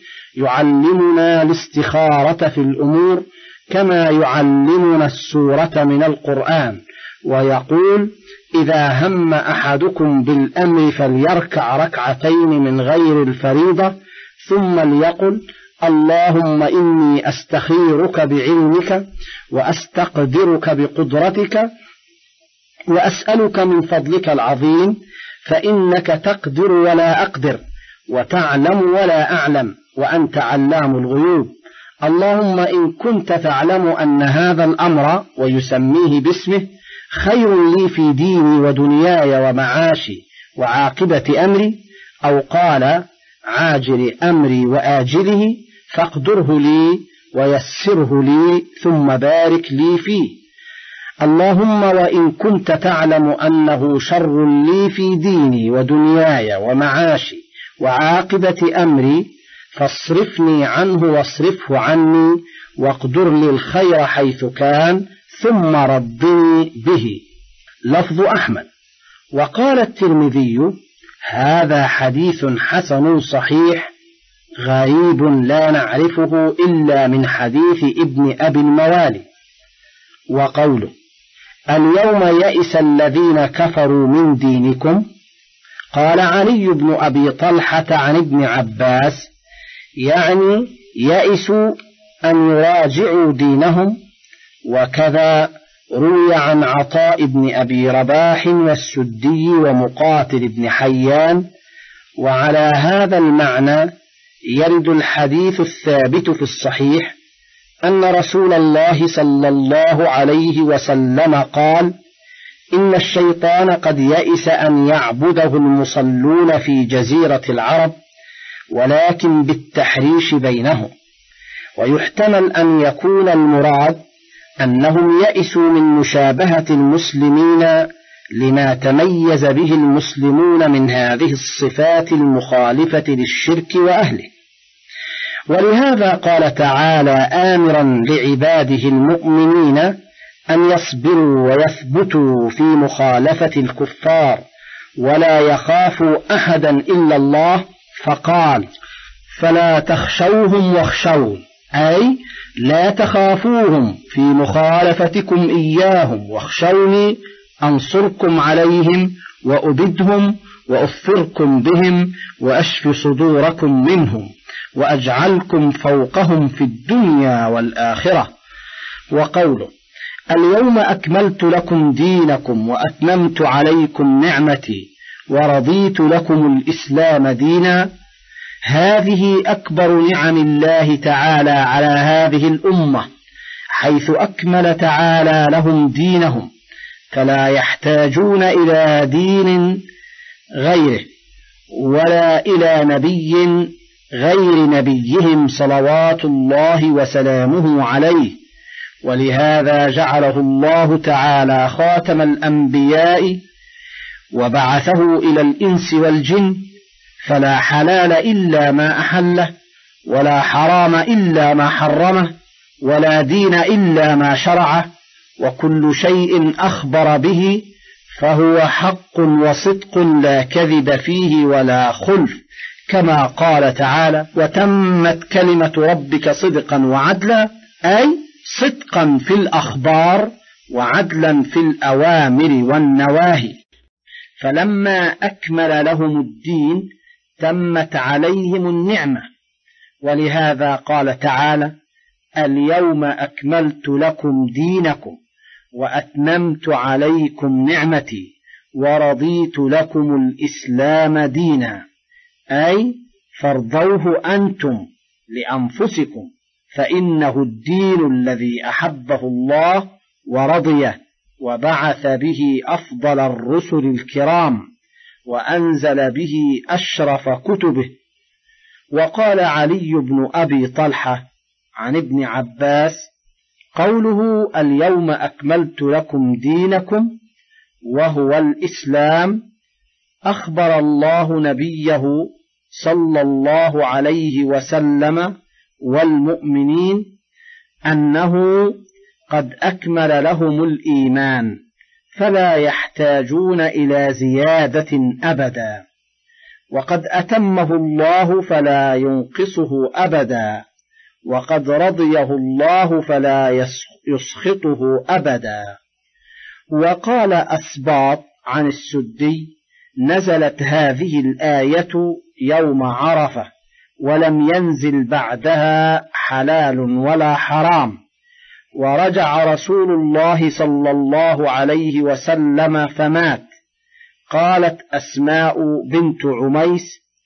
يعلمنا الاستخارة في الأمور كما يعلمنا السورة من القرآن، ويقول: إذا هم أحدكم بالأمر فليركع ركعتين من غير الفريضة، ثم ليقل: اللهم إني أستخيرك بعلمك وأستقدرك بقدرتك وأسألك من فضلك العظيم، فإنك تقدر ولا أقدر وتعلم ولا أعلم وأنت علام الغيوب. اللهم إن كنت تعلم أن هذا الأمر، ويسميه باسمه، خير لي في ديني ودنياي ومعاشي وعاقبة أمري، أو قال عاجل أمري وآجله، فاقدره لي ويسره لي ثم بارك لي فيه. اللهم وإن كنت تعلم أنه شر لي في ديني ودنياي ومعاشي وعاقبة أمري، فاصرفني عنه واصرفه عني، واقدر لي الخير حيث كان، ثم ردني به. لفظ أحمد. وقال الترمذي: هذا حديث حسن صحيح غريب لا نعرفه إلا من حديث ابن أبي الموالي. وقوله: اليوم يئس الذين كفروا من دينكم، قال علي بن أبي طلحة عن ابن عباس: يعني يئسوا أن يراجعوا دينهم. وكذا روي عن عطاء بن أبي رباح والسدي ومقاتل بن حيان. وعلى هذا المعنى يرد الحديث الثابت في الصحيح أن رسول الله صلى الله عليه وسلم قال: إن الشيطان قد يئس أن يعبده المصلون في جزيرة العرب، ولكن بالتحريش بينهم. ويحتمل أن يكون المراد أنهم يئسوا من مشابهة المسلمين لما تميز به المسلمون من هذه الصفات المخالفة للشرك وأهله. ولهذا قال تعالى آمرا لعباده المؤمنين أن يصبروا ويثبتوا في مخالفة الكفار ولا يخافوا أحدا إلا الله، فقال: فلا تخشوهم واخشون، أي لا تخافوهم في مخالفتكم إياهم، واخشوني أنصركم عليهم وأبدهم وأظفركم بهم وأشف صدوركم منهم وأجعلكم فوقهم في الدنيا والآخرة. وقوله: اليوم أكملت لكم دينكم وأتممت عليكم نعمتي ورضيت لكم الإسلام دينا، هذه أكبر نعم الله تعالى على هذه الأمة، حيث أكمل تعالى لهم دينهم، فلا يحتاجون إلى دين غيره ولا إلى نبي غير نبيهم صلوات الله وسلامه عليه، ولهذا جعله الله تعالى خاتم الأنبياء وبعثه إلى الإنس والجن، فلا حلال إلا ما أحله، ولا حرام إلا ما حرمه، ولا دين إلا ما شرعه، وكل شيء أخبر به فهو حق وصدق لا كذب فيه ولا خلف، كما قال تعالى: وتمت كلمة ربك صدقا وعدلا، أي صدقا في الأخبار وعدلا في الأوامر والنواهي. فلما أكمل لهم الدين تمت عليهم النعمة، ولهذا قال تعالى: اليوم أكملت لكم دينكم وأتممت عليكم نعمتي ورضيت لكم الإسلام دينا، أي فارضوه أنتم لأنفسكم، فإنه الدين الذي أحبه الله ورضيه وبعث به أفضل الرسل الكرام وأنزل به أشرف كتبه. وقال علي بن أبي طلحة عن ابن عباس: قوله اليوم أكملت لكم دينكم وهو الإسلام، أخبر الله نبيه صلى الله عليه وسلم والمؤمنين أنه قد أكمل لهم الإيمان، فلا يحتاجون إلى زيادة أبدا، وقد أتمه الله فلا ينقصه أبدا، وقد رضيه الله فلا يسخطه أبدا. وقال أسباط عن السدي: نزلت هذه الآية يوم عرفة، ولم ينزل بعدها حلال ولا حرام، ورجع رسول الله صلى الله عليه وسلم فمات. قالت أسماء بنت عميس: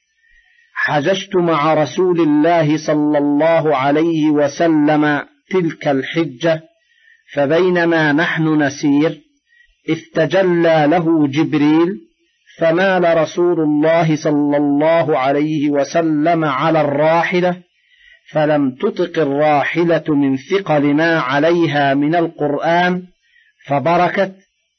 حججت مع رسول الله صلى الله عليه وسلم تلك الحجة، فبينما نحن نسير إذ تجلى له جبريل، فمال رسول الله صلى الله عليه وسلم على الراحلة، فلم تطق الراحلة من ثقل ما عليها من القرآن فبركت،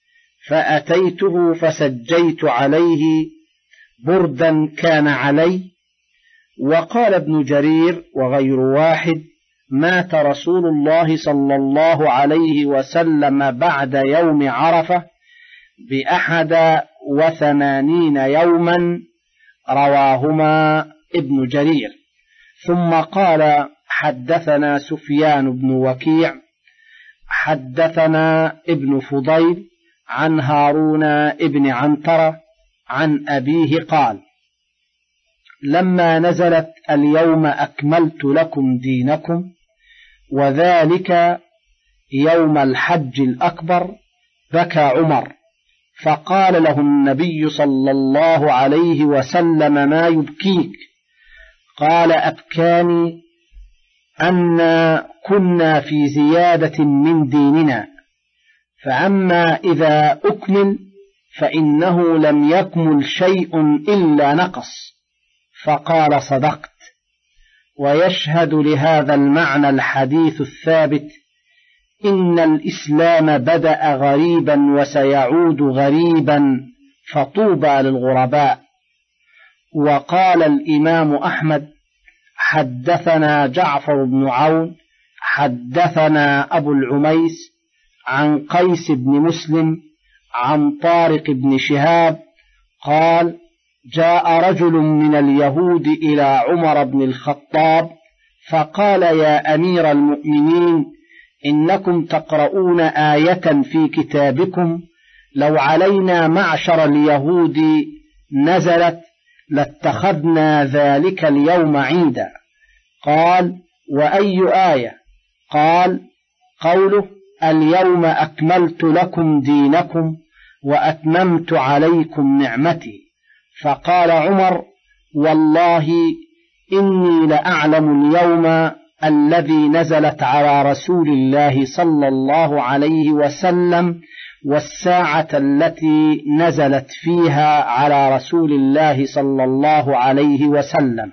فأتيته فسجيت عليه بردا كان علي. وقال ابن جرير وغير واحد: مات رسول الله صلى الله عليه وسلم بعد يوم عرفة بأحد وثمانين يوما، رواهما ابن جرير. ثم قال: حدثنا سفيان بن وكيع حدثنا ابن فضيل عن هارون ابن عنترة عن أبيه قال: لما نزلت اليوم أكملت لكم دينكم، وذلك يوم الحج الأكبر، بكى عمر، فقال له النبي صلى الله عليه وسلم: ما يبكيك؟ قال: أبكاني أن كنا في زيادة من ديننا، فأما إذا أكمل فإنه لم يكمل شيء إلا نقص. فقال: صدقت. ويشهد لهذا المعنى الحديث الثابت: إن الإسلام بدأ غريبا وسيعود غريبا، فطوبى للغرباء. وقال الإمام أحمد: حدثنا جعفر بن عون حدثنا أبو العميس عن قيس بن مسلم عن طارق بن شهاب قال جاء رجل من اليهود إلى عمر بن الخطاب فقال يا أمير المؤمنين إنكم تقرؤون آية في كتابكم لو علينا معشر اليهود نزلت لاتخذنا ذلك اليوم عيدا. قال وأي آية؟ قال قوله اليوم أكملت لكم دينكم وأتممت عليكم نعمتي. فقال عمر والله إني لأعلم اليوم الذي نزلت على رسول الله صلى الله عليه وسلم والساعة التي نزلت فيها على رسول الله صلى الله عليه وسلم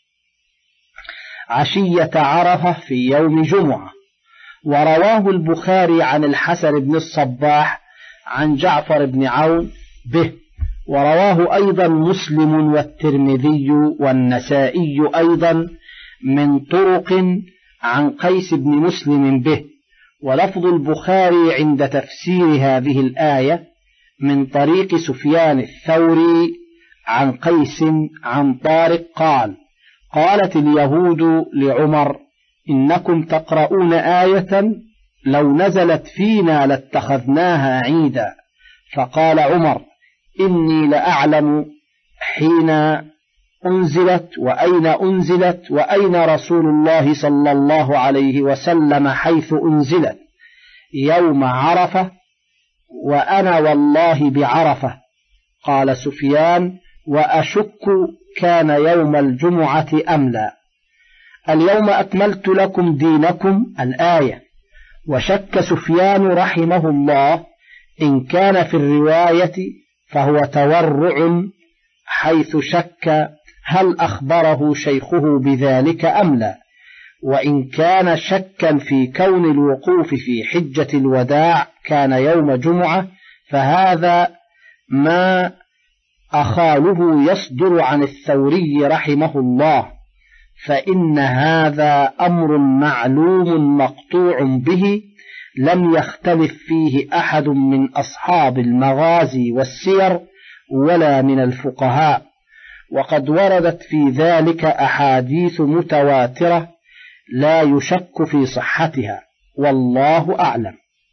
عشية عرفة في يوم جمعة. ورواه البخاري عن الحسن بن الصباح عن جعفر بن عون به، ورواه أيضا مسلم والترمذي والنسائي أيضا من طرق عن قيس بن مسلم به. ولفظ البخاري عند تفسير هذه الآية من طريق سفيان الثوري عن قيس عن طارق قال قالت اليهود لعمر إنكم تقرؤون آية لو نزلت فينا لاتخذناها عيدا. فقال عمر إني لأعلم حين أنزلت وأين أنزلت وأين رسول الله صلى الله عليه وسلم حيث أنزلت يوم عرفة وأنا والله بعرفة. قال سفيان وأشك كان يوم الجمعة أم لا. اليوم أكملت لكم دينكم الآية. وشك سفيان رحمه الله إن كان في الرواية فهو تورع حيث شك هل أخبره شيخه بذلك أم لا. وإن كان شكا في كون الوقوف في حجة الوداع كان يوم جمعة فهذا ما أخاله يصدر عن الثوري رحمه الله، فإن هذا أمر معلوم مقطوع به لم يختلف فيه أحد من أصحاب المغازي والسير ولا من الفقهاء، وقد وردت في ذلك أحاديث متواترة لا يشك في صحتها والله أعلم.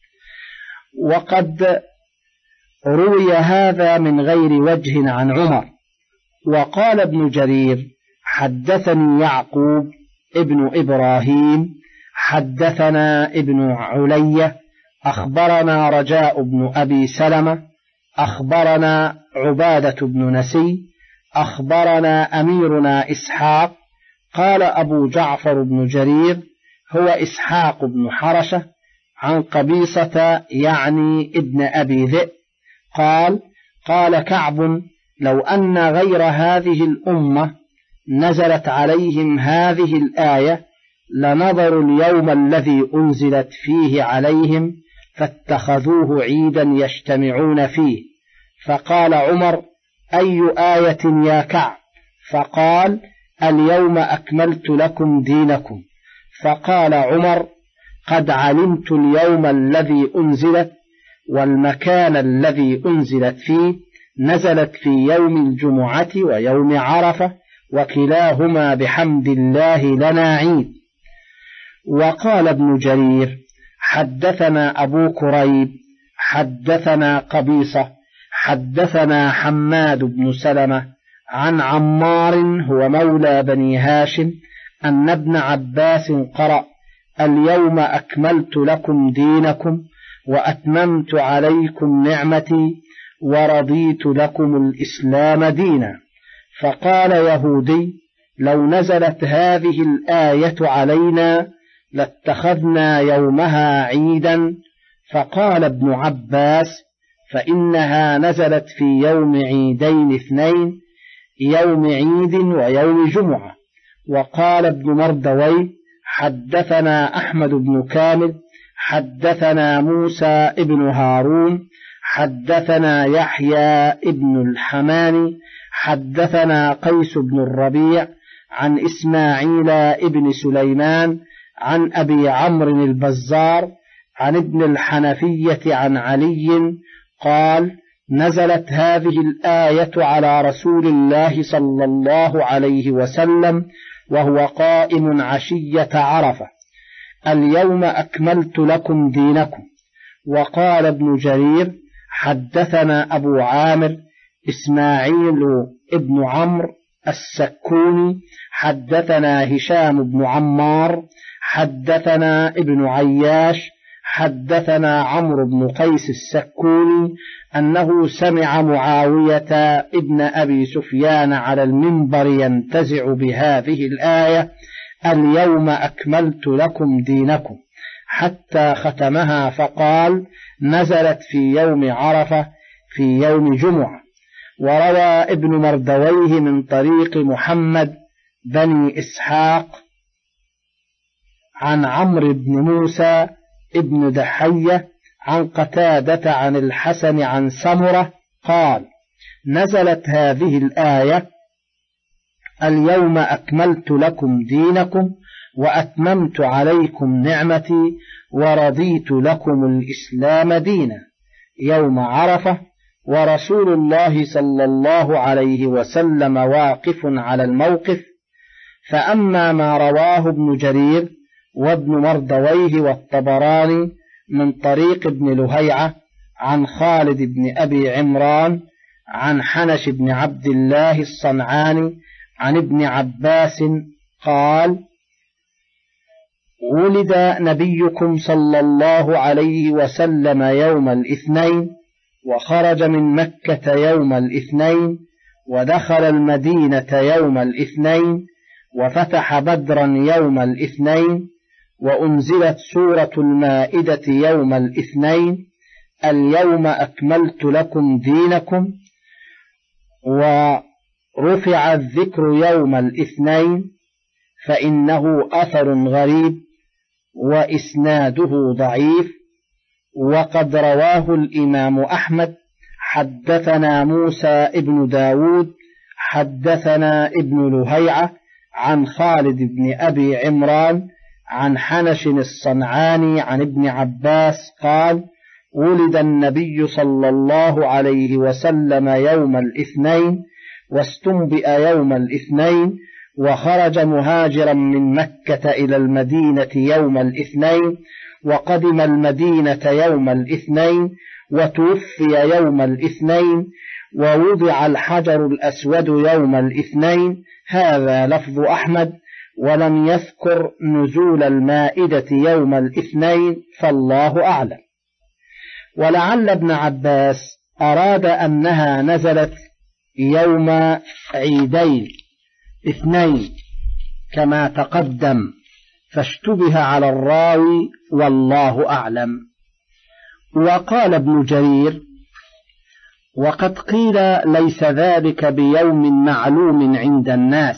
وقد روي هذا من غير وجه عن عمر. وقال ابن جرير حدثني يعقوب ابن إبراهيم حدثنا ابن علية أخبرنا رجاء بن أبي سلمة أخبرنا عبادة بن نسي أخبرنا أميرنا إسحاق قال أبو جعفر بن جرير هو إسحاق بن حرشة عن قبيصة يعني ابن أبي ذئب قال قال كعب لو أن غير هذه الأمة نزلت عليهم هذه الآية لنظروا اليوم الذي أنزلت فيه عليهم فاتخذوه عيدا يجتمعون فيه. فقال عمر أي آية يا كعب؟ فقال اليوم أكملت لكم دينكم. فقال عمر قد علمت اليوم الذي أنزلت والمكان الذي أنزلت فيه، نزلت في يوم الجمعة ويوم عرفة وكلاهما بحمد الله لنا عيد. وقال ابن جرير حدثنا أبو كريب حدثنا قبيصة حدثنا حماد بن سلمة عن عمار هو مولى بني هاشم أن ابن عباس قرأ اليوم أكملت لكم دينكم وأتممت عليكم نعمتي ورضيت لكم الإسلام دينا. فقال يهودي لو نزلت هذه الآية علينا لاتخذنا يومها عيدا. فقال ابن عباس فإنها نزلت في يوم عيدين اثنين يوم عيد ويوم جمعة. وقال ابن مردوي حدثنا أحمد بن كامل حدثنا موسى ابن هارون حدثنا يحيى ابن الحماني حدثنا قيس بن الربيع عن إسماعيل ابن سليمان عن أبي عمرو البزار عن ابن الحنفية عن علي قال: نزلت هذه الآية على رسول الله صلى الله عليه وسلم وهو قائم عشية عرفة: اليوم أكملت لكم دينكم. وقال ابن جرير: حدثنا أبو عامر إسماعيل ابن عمرو السكوني حدثنا هشام بن عمار حدثنا ابن عياش حدثنا عمرو بن قيس السكوني أنه سمع معاوية ابن أبي سفيان على المنبر ينتزع بهذه الآية: اليوم أكملت لكم دينكم، حتى ختمها فقال: نزلت في يوم عرفة في يوم جمعة. وروى ابن مردويه من طريق محمد بن إسحاق عن عمرو بن موسى ابن دحية عن قتادة عن الحسن عن سمرة قال: نزلت هذه الآية: اليوم أكملت لكم دينكم وأتممت عليكم نعمتي ورضيت لكم الإسلام دينا، يوم عرفة، ورسول الله صلى الله عليه وسلم واقف على الموقف. فأما ما رواه ابن جرير وابن مردويه والطبراني من طريق ابن لهيعة عن خالد بن أبي عمران عن حنش بن عبد الله الصنعاني عن ابن عباس قال: ولد نبيكم صلى الله عليه وسلم يوم الاثنين، وخرج من مكة يوم الاثنين، ودخل المدينة يوم الاثنين، وفتح بدرا يوم الاثنين، وأنزلت سورة المائدة يوم الاثنين: اليوم أكملت لكم دينكم، ورفع الذكر يوم الاثنين، فإنه أثر غريب وإسناده ضعيف. وقد رواه الإمام أحمد: حدثنا موسى ابن داود حدثنا ابن لهيعة عن خالد بن أبي عمران عن حنش الصنعاني عن ابن عباس قال: ولد النبي صلى الله عليه وسلم يوم الاثنين، واستنبئ يوم الاثنين، وخرج مهاجرا من مكة إلى المدينة يوم الاثنين، وقدم المدينة يوم الاثنين، وتوفي يوم الاثنين، ووضع الحجر الأسود يوم الاثنين. هذا لفظ أحمد، ولم يذكر نزول المائدة يوم الاثنين، فالله أعلم. ولعل ابن عباس أراد أنها نزلت يوم عيدين اثنين كما تقدم، فاشتبه على الراوي، والله أعلم. وقال ابن جرير: وقد قيل ليس ذلك بيوم معلوم عند الناس.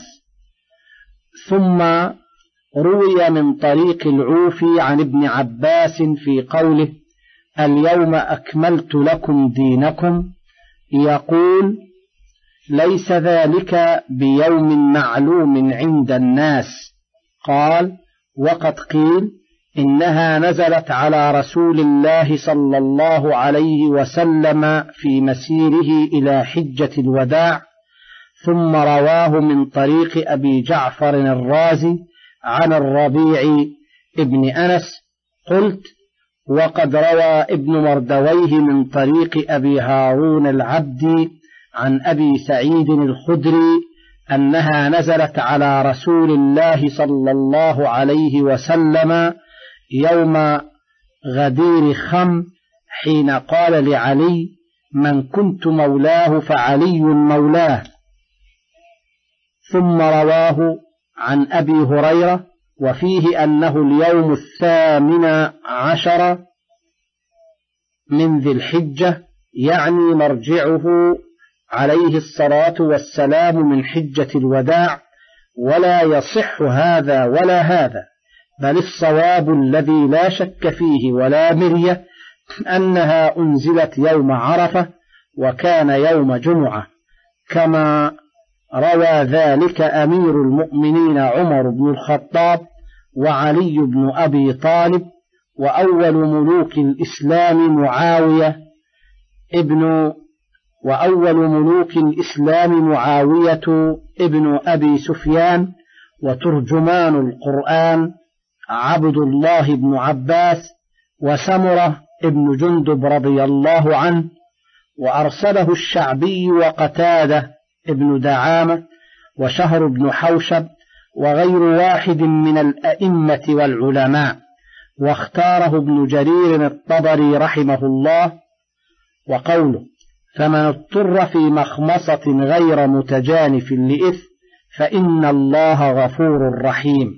ثم روي من طريق العوفي عن ابن عباس في قوله: اليوم أكملت لكم دينكم، يقول: ليس ذلك بيوم معلوم عند الناس. قال: وقد قيل إنها نزلت على رسول الله صلى الله عليه وسلم في مسيره إلى حجة الوداع. ثم رواه من طريق أبي جعفر الرازي عن الربيع ابن أنس. قلت: وقد روى ابن مردويه من طريق أبي هارون العبدي عن أبي سعيد الخدري أنها نزلت على رسول الله صلى الله عليه وسلم يوم غدير خم، حين قال لعلي: من كنت مولاه فعلي مولاه. ثم رواه عن أبي هريرة وفيه أنه اليوم الثامن عشر من ذي الحجة، يعني مرجعه عليه الصلاة والسلام من حجة الوداع. ولا يصح هذا ولا هذا، بل الصواب الذي لا شك فيه ولا مرية أنها أنزلت يوم عرفة، وكان يوم جمعة، كما روى ذلك أمير المؤمنين عمر بن الخطاب وعلي بن أبي طالب وأول ملوك الإسلام معاوية ابن وأول ملوك الإسلام معاوية ابن أبي سفيان، وترجمان القرآن عبد الله بن عباس، وسمرة ابن جندب رضي الله عنه، وأرسله الشعبي وقتادة ابن دعامة وشهر بن حوشب وغير واحد من الأئمة والعلماء، واختاره ابن جرير الطبري رحمه الله. وقوله: فمن اضطر في مخمصة غير متجانف لإثم فإن الله غفور رحيم،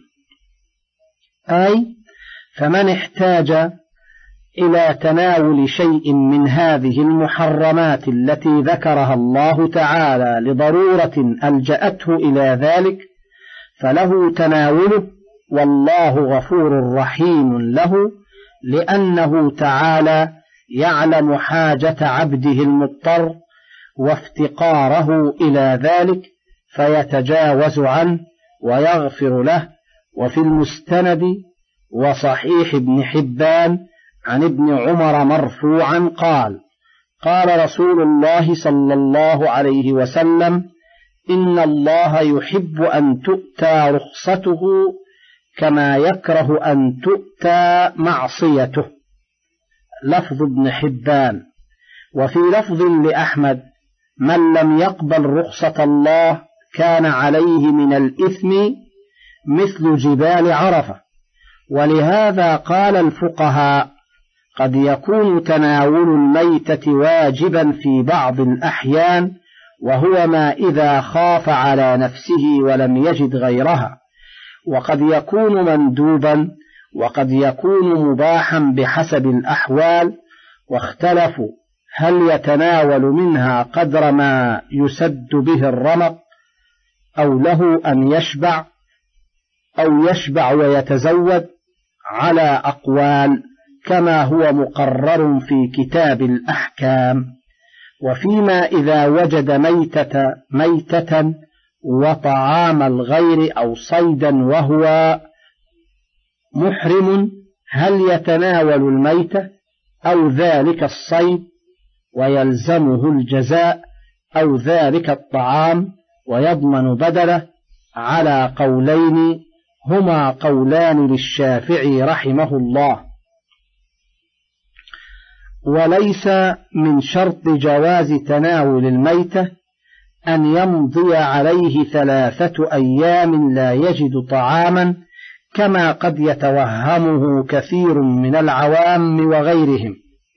أي فمن احتاج إلى تناول شيء من هذه المحرمات التي ذكرها الله تعالى لضرورة ألجأته إلى ذلك فله تناوله، والله غفور رحيم له، لأنه تعالى يعلم حاجة عبده المضطر وافتقاره إلى ذلك فيتجاوز عنه ويغفر له. وفي المستند وصحيح ابن حبان عن ابن عمر مرفوعا قال: قال رسول الله صلى الله عليه وسلم: إن الله يحب أن تؤتى رخصته كما يكره أن تؤتى معصيته. لفظ ابن حبان. وفي لفظ لأحمد: من لم يقبل رخصة الله كان عليه من الإثم مثل جبال عرفة. ولهذا قال الفقهاء: قد يكون تناول الميتة واجبا في بعض الأحيان، وهو ما إذا خاف على نفسه ولم يجد غيرها، وقد يكون مندوبا، وقد يكون مباحا بحسب الأحوال، واختلفوا هل يتناول منها قدر ما يسد به الرمق، أو له أن يشبع أو يشبع ويتزود، على أقوال كما هو مقرر في كتاب الأحكام. وفيما إذا وجد ميتة, ميتة وطعام الغير أو صيدا وهو محرم، هل يتناول الميتة أو ذلك الصيد ويلزمه الجزاء، أو ذلك الطعام ويضمن بدله؟ على قولين هما قولان للشافعي رحمه الله. وليس من شرط جواز تناول الميتة أن يمضي عليه ثلاثة أيام لا يجد طعاما، كما قد يتوهمه كثير من العوام وغيرهم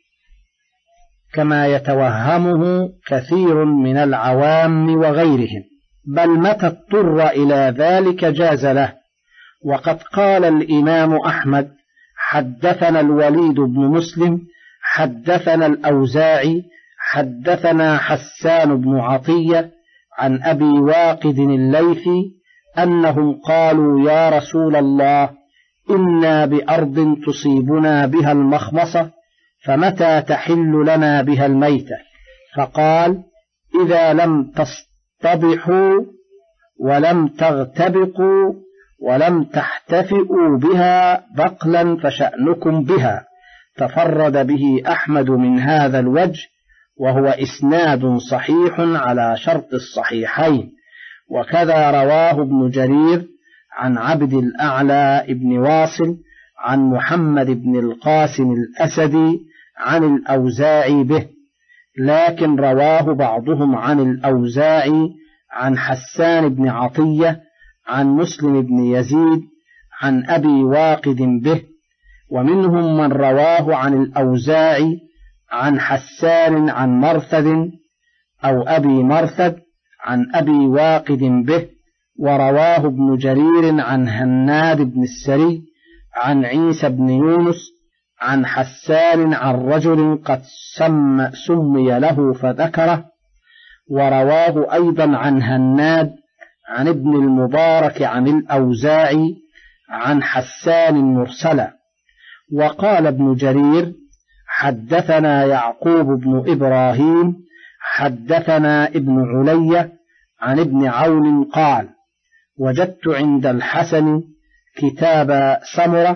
كما يتوهمه كثير من العوام وغيرهم بل متى اضطر إلى ذلك جاز له. وقد قال الإمام أحمد: حدثنا الوليد بن مسلم حدثنا الأوزاعي حدثنا حسان بن عطية عن أبي واقد الليثي أنهم قالوا: يا رسول الله، إنا بأرض تصيبنا بها المخمصة، فمتى تحل لنا بها الميتة؟ فقال: إذا لم تصطبحوا ولم تغتبقوا ولم تحتفئوا بها بقلا فشأنكم بها. تفرد به أحمد من هذا الوجه، وهو إسناد صحيح على شرط الصحيحين. وكذا رواه ابن جرير عن عبد الأعلى ابن واصل عن محمد بن القاسم الأسدي عن الأوزاعي به، لكن رواه بعضهم عن الأوزاعي عن حسان بن عطية عن مسلم بن يزيد عن أبي واقد به، ومنهم من رواه عن الأوزاعي عن حسان عن مرثد أو أبي مرثد عن أبي واقد به، ورواه ابن جرير عن هناد بن السري عن عيسى بن يونس عن حسان عن رجل قد سم سمي له فذكره، ورواه أيضا عن هناد عن ابن المبارك عن الأوزاعي عن حسان مرسلا. وقال ابن جرير: حدثنا يعقوب بن إبراهيم حدثنا ابن علية عن ابن عون قال: وجدت عند الحسن كتاب سمرة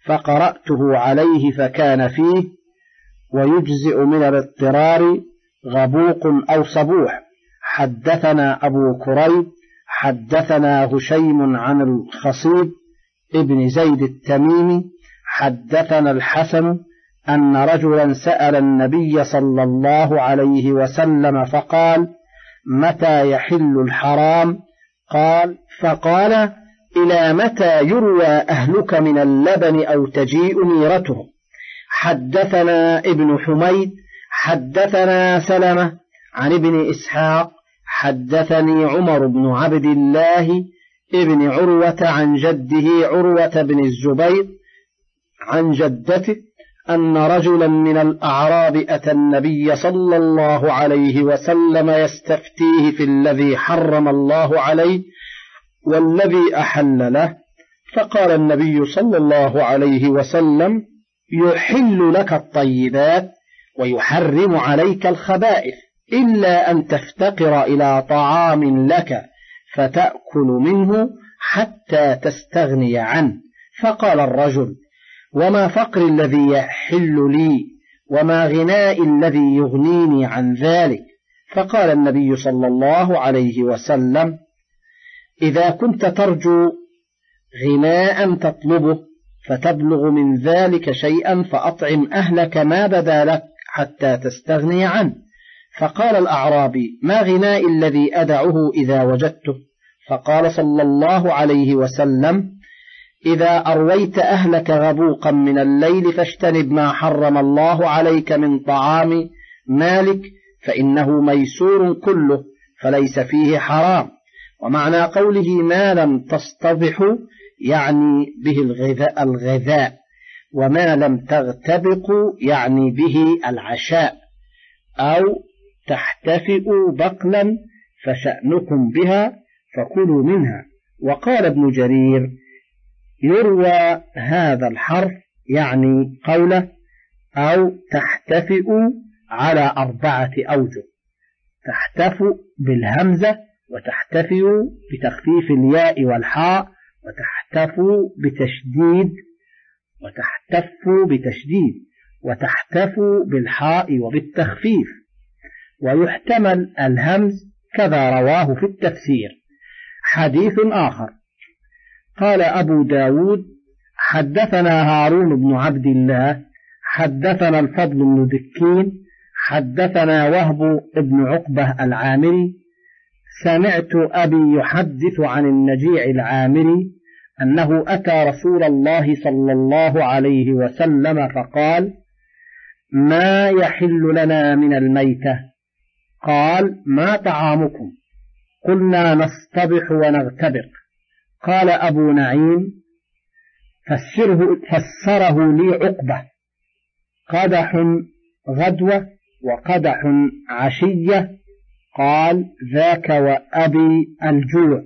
فقرأته عليه فكان فيه: ويجزئ من الاضطرار غبوق أو صبوح. حدثنا أبو كريب حدثنا هشيم عن الخصيب ابن زيد التميمي حدثنا الحسن أن رجلا سأل النبي صلى الله عليه وسلم فقال: متى يحل الحرام؟ قال فقال: إلى متى يروى أهلك من اللبن أو تجيء ميرته. حدثنا ابن حميد حدثنا سلمة عن ابن إسحاق حدثني عمر بن عبد الله ابن عروة عن جده عروة بن الزبير عن جدته أن رجلا من الأعراب أتى النبي صلى الله عليه وسلم يستفتيه في الذي حرم الله عليه والذي أحل له، فقال النبي صلى الله عليه وسلم: يحل لك الطيبات ويحرم عليك الخبائث، إلا أن تفتقر إلى طعام لك فتأكل منه حتى تستغني عنه. فقال الرجل: وما فقر الذي يحل لي وما غناء الذي يغنيني عن ذلك؟ فقال النبي صلى الله عليه وسلم: إذا كنت ترجو غناء تطلبه فتبلغ من ذلك شيئا فأطعم أهلك ما بدا لك حتى تستغني عنه. فقال الأعرابي: ما غناء الذي أدعه إذا وجدته؟ فقال صلى الله عليه وسلم: إذا أرويت أهلك غبوقا من الليل فاجتنب ما حرم الله عليك من طعام مالك، فإنه ميسور كله فليس فيه حرام. ومعنى قوله ما لم تصطبحوا يعني به الغذاء, الغذاء وما لم تغتبقوا يعني به العشاء، أو تحتفئوا بقلا فشأنكم بها فكلوا منها. وقال ابن جرير: يروى هذا الحرف يعني قوله أو تحتفئوا على أربعة أوجه: تحتفوا بالهمزة، وتحتفوا بتخفيف الياء والحاء، وتحتفوا بتشديد وتحتفوا بتشديد وتحتفوا بالحاء وبالتخفيف، ويحتمل الهمز كذا رواه في التفسير. حديث آخر: قال أبو داود حدثنا هارون بن عبد الله حدثنا الفضل بن ذكين حدثنا وهب بن عقبة العامري سمعت أبي يحدث عن النجيع العامري أنه أتى رسول الله صلى الله عليه وسلم فقال: ما يحل لنا من الميتة؟ قال: ما طعامكم؟ قلنا: نصطبح ونغتبق. قال أبو نعيم: فسره, فسره لي عقبة: قدح غدوة وقدح عشية. قال: ذاك وأبي الجوع.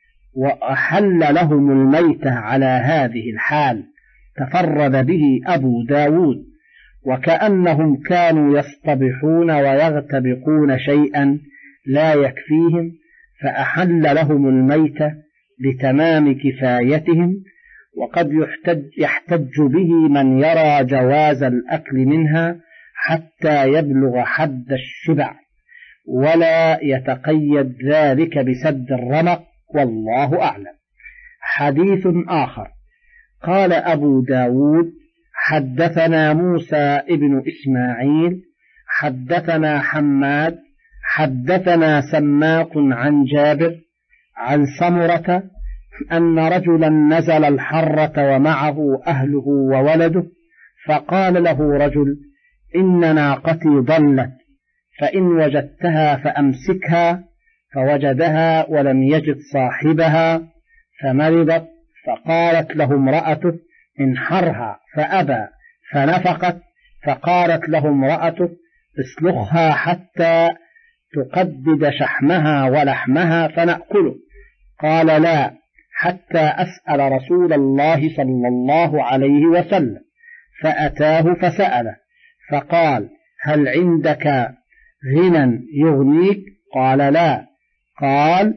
وأحل لهم الميتة على هذه الحال. تفرد به أبو داود، وكأنهم كانوا يصطبحون ويغتبقون شيئا لا يكفيهم، فأحل لهم الميتة لتمام كفايتهم. وقد يحتج, يحتج به من يرى جواز الأكل منها حتى يبلغ حد الشبع، ولا يتقيد ذلك بسد الرمق، والله أعلم. حديث آخر: قال أبو داود حدثنا موسى ابن إسماعيل حدثنا حماد حدثنا سماق عن جابر عن سمرة أن رجلا نزل الحرة ومعه أهله وولده، فقال له رجل: إن ناقتي ضلت، فإن وجدتها فأمسكها. فوجدها ولم يجد صاحبها فمرضت، فقالت له امرأته: انحرها، فأبى، فنفقت، فقالت له امرأته: اسلخها حتى تقدد شحمها ولحمها فنأكله. قال: لا، حتى أسأل رسول الله صلى الله عليه وسلم. فأتاه فسأله فقال: هل عندك غنى يغنيك؟ قال: لا. قال: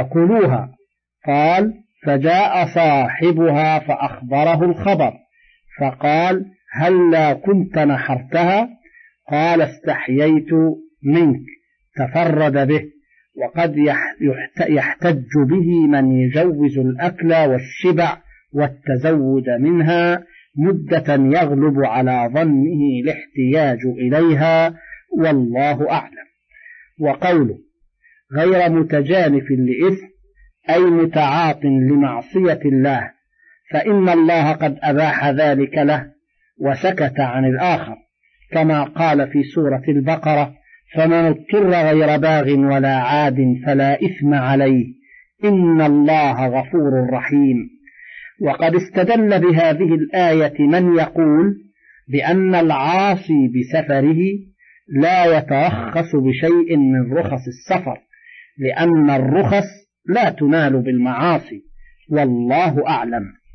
فكلوها. قال: فجاء صاحبها فأخبره الخبر، فقال: هلا كنت نحرتها؟ قال: استحييت منك. تفرد به، وقد يحتج به من يجوز الأكل والشبع والتزود منها مدة يغلب على ظنه الاحتياج إليها، والله أعلم. وقوله: غير متجانف لإثم، أي متعاط لمعصية الله، فإن الله قد أباح ذلك له وسكت عن الآخر، كما قال في سورة البقرة: فمن اضطر غير باغ ولا عاد فلا إثم عليه إن الله غفور رحيم. وقد استدل بهذه الآية من يقول بأن العاصي بسفره لا يترخص بشيء من رخص السفر، لأن الرخص لا تنال بالمعاصي، والله أعلم.